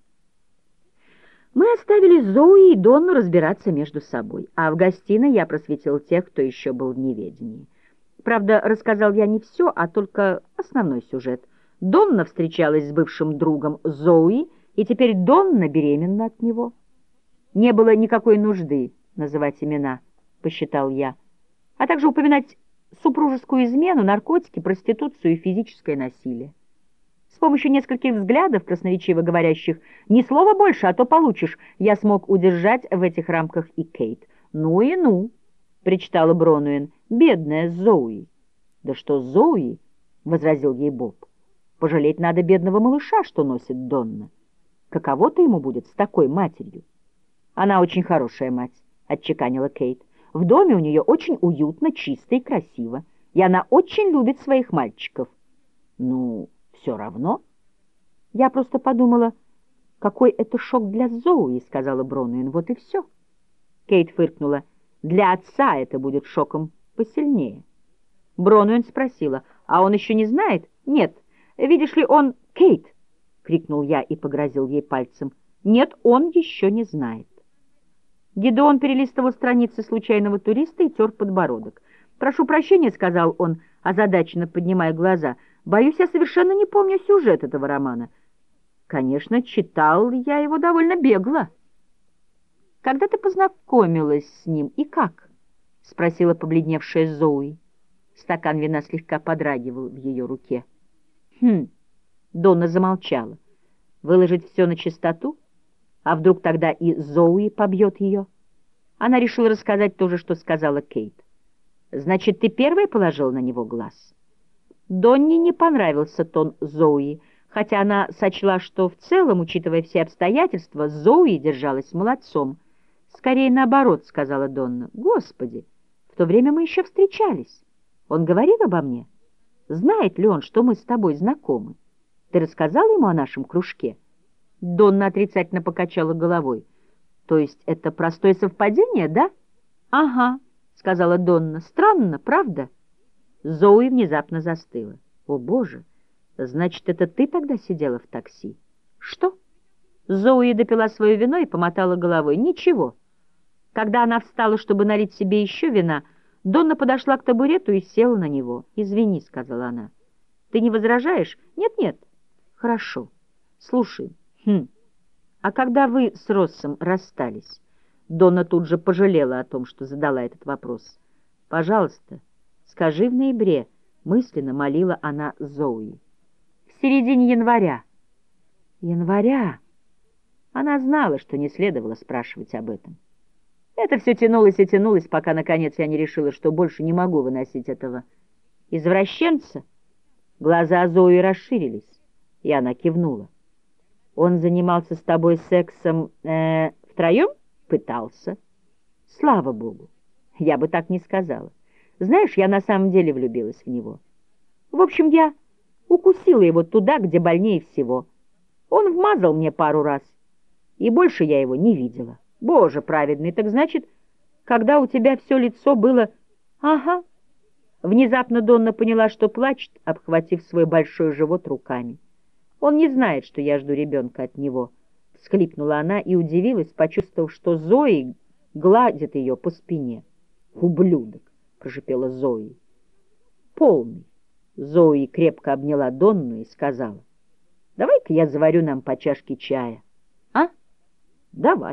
[SPEAKER 1] Мы оставили Зои и Донну разбираться между собой, а в гостиной я просветил тех, кто еще был в неведении. Правда, рассказал я не все, а только основной сюжет. Донна встречалась с бывшим другом Зои, и теперь Донна беременна от него. Не было никакой нужды называть имена, посчитал я, а также упоминать супружескую измену, наркотики, проституцию и физическое насилие. С помощью нескольких взглядов, красноречиво говорящих «ни слова больше, а то получишь», я смог удержать в этих рамках и Кейт. «Ну и ну», — причитала Бронуин, — «бедная Зои». «Да что Зои?» — возразил ей Боб. «Пожалеть надо бедного малыша, что носит Донна. Каково-то ему будет с такой матерью». «Она очень хорошая мать», — отчеканила Кейт. «В доме у нее очень уютно, чисто и красиво, и она очень любит своих мальчиков». «Ну, все равно». «Я просто подумала, какой это шок для Зои», — сказала Бронуин. «Вот и все». Кейт фыркнула. «Для отца это будет шоком посильнее». Бронуин спросила: «А он еще не знает?» «Нет. Видишь ли, он...» «Кейт!» — крикнул я и погрозил ей пальцем. «Нет, он еще не знает». Гидеон перелистывал страницы случайного туриста и тер подбородок. «Прошу прощения», — сказал он, озадаченно поднимая глаза. «Боюсь, я совершенно не помню сюжет этого романа». «Конечно, читал я его довольно бегло». «Когда ты познакомилась с ним и как?» — спросила побледневшая Зои. Стакан вина слегка подрагивал в ее руке. «Хм...» — Донна замолчала. «Выложить все на чистоту? А вдруг тогда и Зои побьет ее?» Она решила рассказать то же, что сказала Кейт. «Значит, ты первой положил на него глаз?» Донне не понравился тон Зои, хотя она сочла, что в целом, учитывая все обстоятельства, Зои держалась молодцом. «Скорее наоборот», — сказала Донна. «Господи, в то время мы еще встречались. Он говорил обо мне? Знает ли он, что мы с тобой знакомы? Ты рассказала ему о нашем кружке?» Донна отрицательно покачала головой. «То есть это простое совпадение, да?» «Ага», — сказала Донна. «Странно, правда?» Зои внезапно застыла. «О, Боже! Значит, это ты тогда сидела в такси?» «Что?» Зои допила свое вино и помотала головой. «Ничего». Когда она встала, чтобы налить себе еще вина, Донна подошла к табурету и села на него. «Извини», — сказала она. «Ты не возражаешь?» «Нет-нет». «Хорошо. Слушай, хм, а когда вы с Россом расстались?» Донна тут же пожалела о том, что задала этот вопрос. «Пожалуйста, скажи в ноябре», — мысленно молила она Зои. «В середине января». «Января?» Она знала, что не следовало спрашивать об этом. Это все тянулось и тянулось, пока, наконец, я не решила, что больше не могу выносить этого извращенца. Глаза Зои расширились, и она кивнула. «Он занимался с тобой сексом э, втроем?» «Пытался». «Слава Богу, я бы так не сказала. Знаешь, я на самом деле влюбилась в него. В общем, я укусила его туда, где больнее всего. Он вмазал мне пару раз, и больше я его не видела». «Боже праведный, так значит, когда у тебя все лицо было...» «Ага». Внезапно Донна поняла, что плачет, обхватив свой большой живот руками. «Он не знает, что я жду ребенка от него», — всхлипнула она и удивилась, почувствовав, что Зои гладит ее по спине. «Ублюдок!» — прошипела Зои. «Полный!» — Зои крепко обняла Донну и сказала. «Давай-ка я заварю нам по чашке чая». «А? Давай».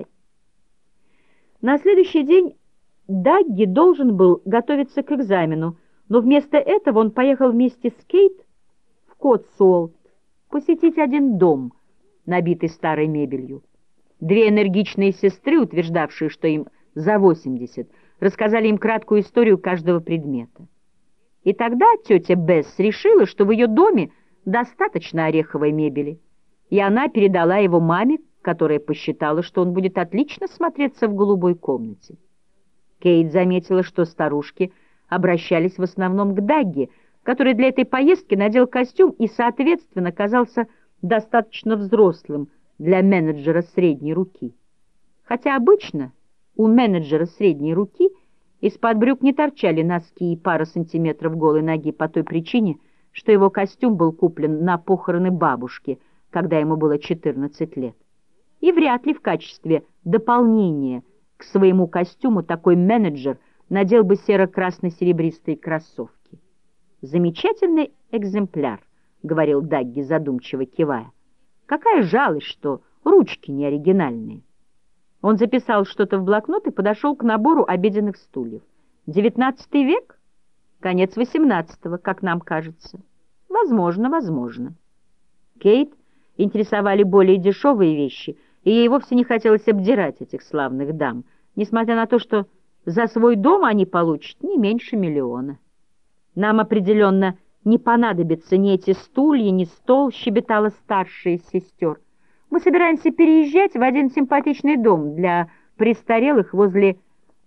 [SPEAKER 1] На следующий день Дагги должен был готовиться к экзамену, но вместо этого он поехал вместе с Кейт в Котсуолт посетить один дом, набитый старой мебелью. Две энергичные сестры, утверждавшие, что им за восемьдесят, рассказали им краткую историю каждого предмета. И тогда тетя Бесс решила, что в ее доме достаточно ореховой мебели, и она передала его маме, которая посчитала, что он будет отлично смотреться в голубой комнате. Кейт заметила, что старушки обращались в основном к Дагги, который для этой поездки надел костюм и, соответственно, казался достаточно взрослым для менеджера средней руки. Хотя обычно у менеджера средней руки из-под брюк не торчали носки и пара сантиметров голой ноги по той причине, что его костюм был куплен на похороны бабушки, когда ему было четырнадцать лет. И вряд ли в качестве дополнения к своему костюму такой менеджер надел бы серо-красно-серебристые кроссовки. «Замечательный экземпляр», — говорил Дагги, задумчиво кивая. «Какая жалость, что ручки не оригинальные». Он записал что-то в блокнот и подошел к набору обеденных стульев. «Девятнадцатый век? Конец восемнадцатого, как нам кажется. Возможно, возможно». Кейт интересовали более дешевые вещи, и ей вовсе не хотелось обдирать этих славных дам, несмотря на то, что за свой дом они получат не меньше миллиона. «Нам определенно не понадобятся ни эти стулья, ни стол», — щебетала старшая из сестер. «Мы собираемся переезжать в один симпатичный дом для престарелых возле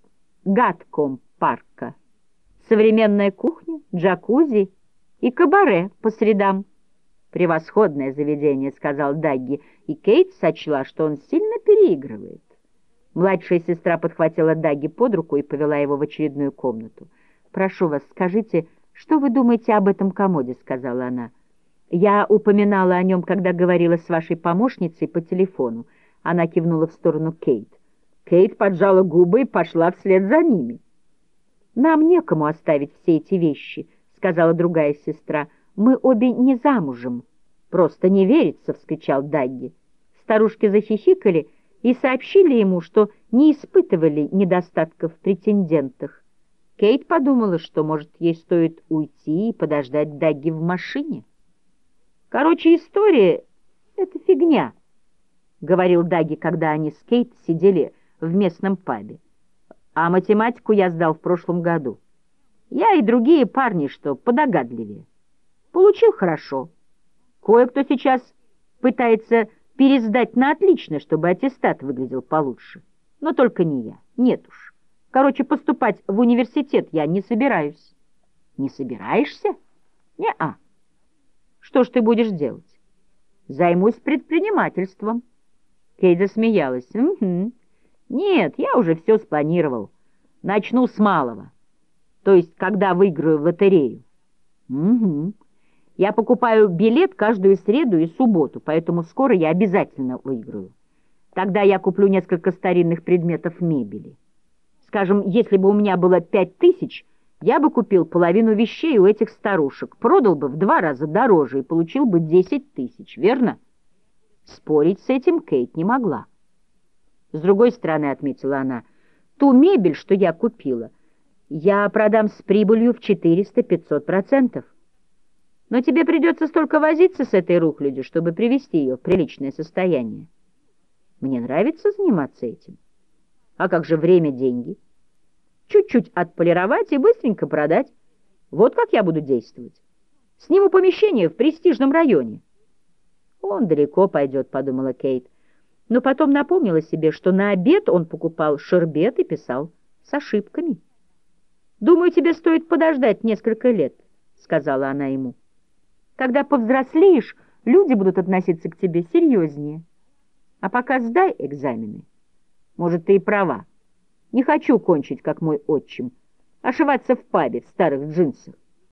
[SPEAKER 1] Гаткомб-парка. Современная кухня, джакузи и кабаре по средам». «Превосходное заведение», — сказал Дагги, и Кейт сочла, что он сильно переигрывает. Младшая сестра подхватила Дагги под руку и повела его в очередную комнату. «Прошу вас, скажите, что вы думаете об этом комоде?» — сказала она. «Я упоминала о нем, когда говорила с вашей помощницей по телефону». Она кивнула в сторону Кейт. Кейт поджала губы и пошла вслед за ними. «Нам некому оставить все эти вещи», — сказала другая сестра. «Мы обе не замужем». «Просто не верится», — вскричал Дагги. Старушки захихикали и сообщили ему, что не испытывали недостатков в претендентах. Кейт подумала, что, может, ей стоит уйти и подождать Дагги в машине. «Короче, история — это фигня», — говорил Дагги, когда они с Кейт сидели в местном пабе. «А математику я сдал в прошлом году. Я и другие парни, что подогадливее. Получил хорошо. Кое-кто сейчас пытается пересдать на отлично, чтобы аттестат выглядел получше. Но только не я. Нет уж. Короче, поступать в университет я не собираюсь». «Не собираешься?» «Не-а». «Что ж ты будешь делать?» «Займусь предпринимательством». Кейт засмеялась. «Угу. Нет, я уже все спланировал. Начну с малого. То есть, когда выиграю в лотерею». «Угу. Я покупаю билет каждую среду и субботу, поэтому скоро я обязательно выиграю. Тогда я куплю несколько старинных предметов мебели. Скажем, если бы у меня было пять тысяч, я бы купил половину вещей у этих старушек, продал бы в два раза дороже и получил бы десять тысяч, верно?» Спорить с этим Кейт не могла. «С другой стороны, — отметила она, — ту мебель, что я купила, я продам с прибылью в четыреста-пятьсот процентов. Но тебе придется столько возиться с этой рухлядью, чтобы привести ее в приличное состояние. Мне нравится заниматься этим. А как же время, деньги? Чуть-чуть отполировать и быстренько продать. Вот как я буду действовать. Сниму помещение в престижном районе». «Он далеко пойдет», — подумала Кейт. Но потом напомнила себе, что на обед он покупал шербет и писал с ошибками. «Думаю, тебе стоит подождать несколько лет», — сказала она ему. «Когда повзрослеешь, люди будут относиться к тебе серьезнее. А пока сдай экзамены. Может, ты и права. Не хочу кончить, как мой отчим, ошиваться в пабе в старых джинсах.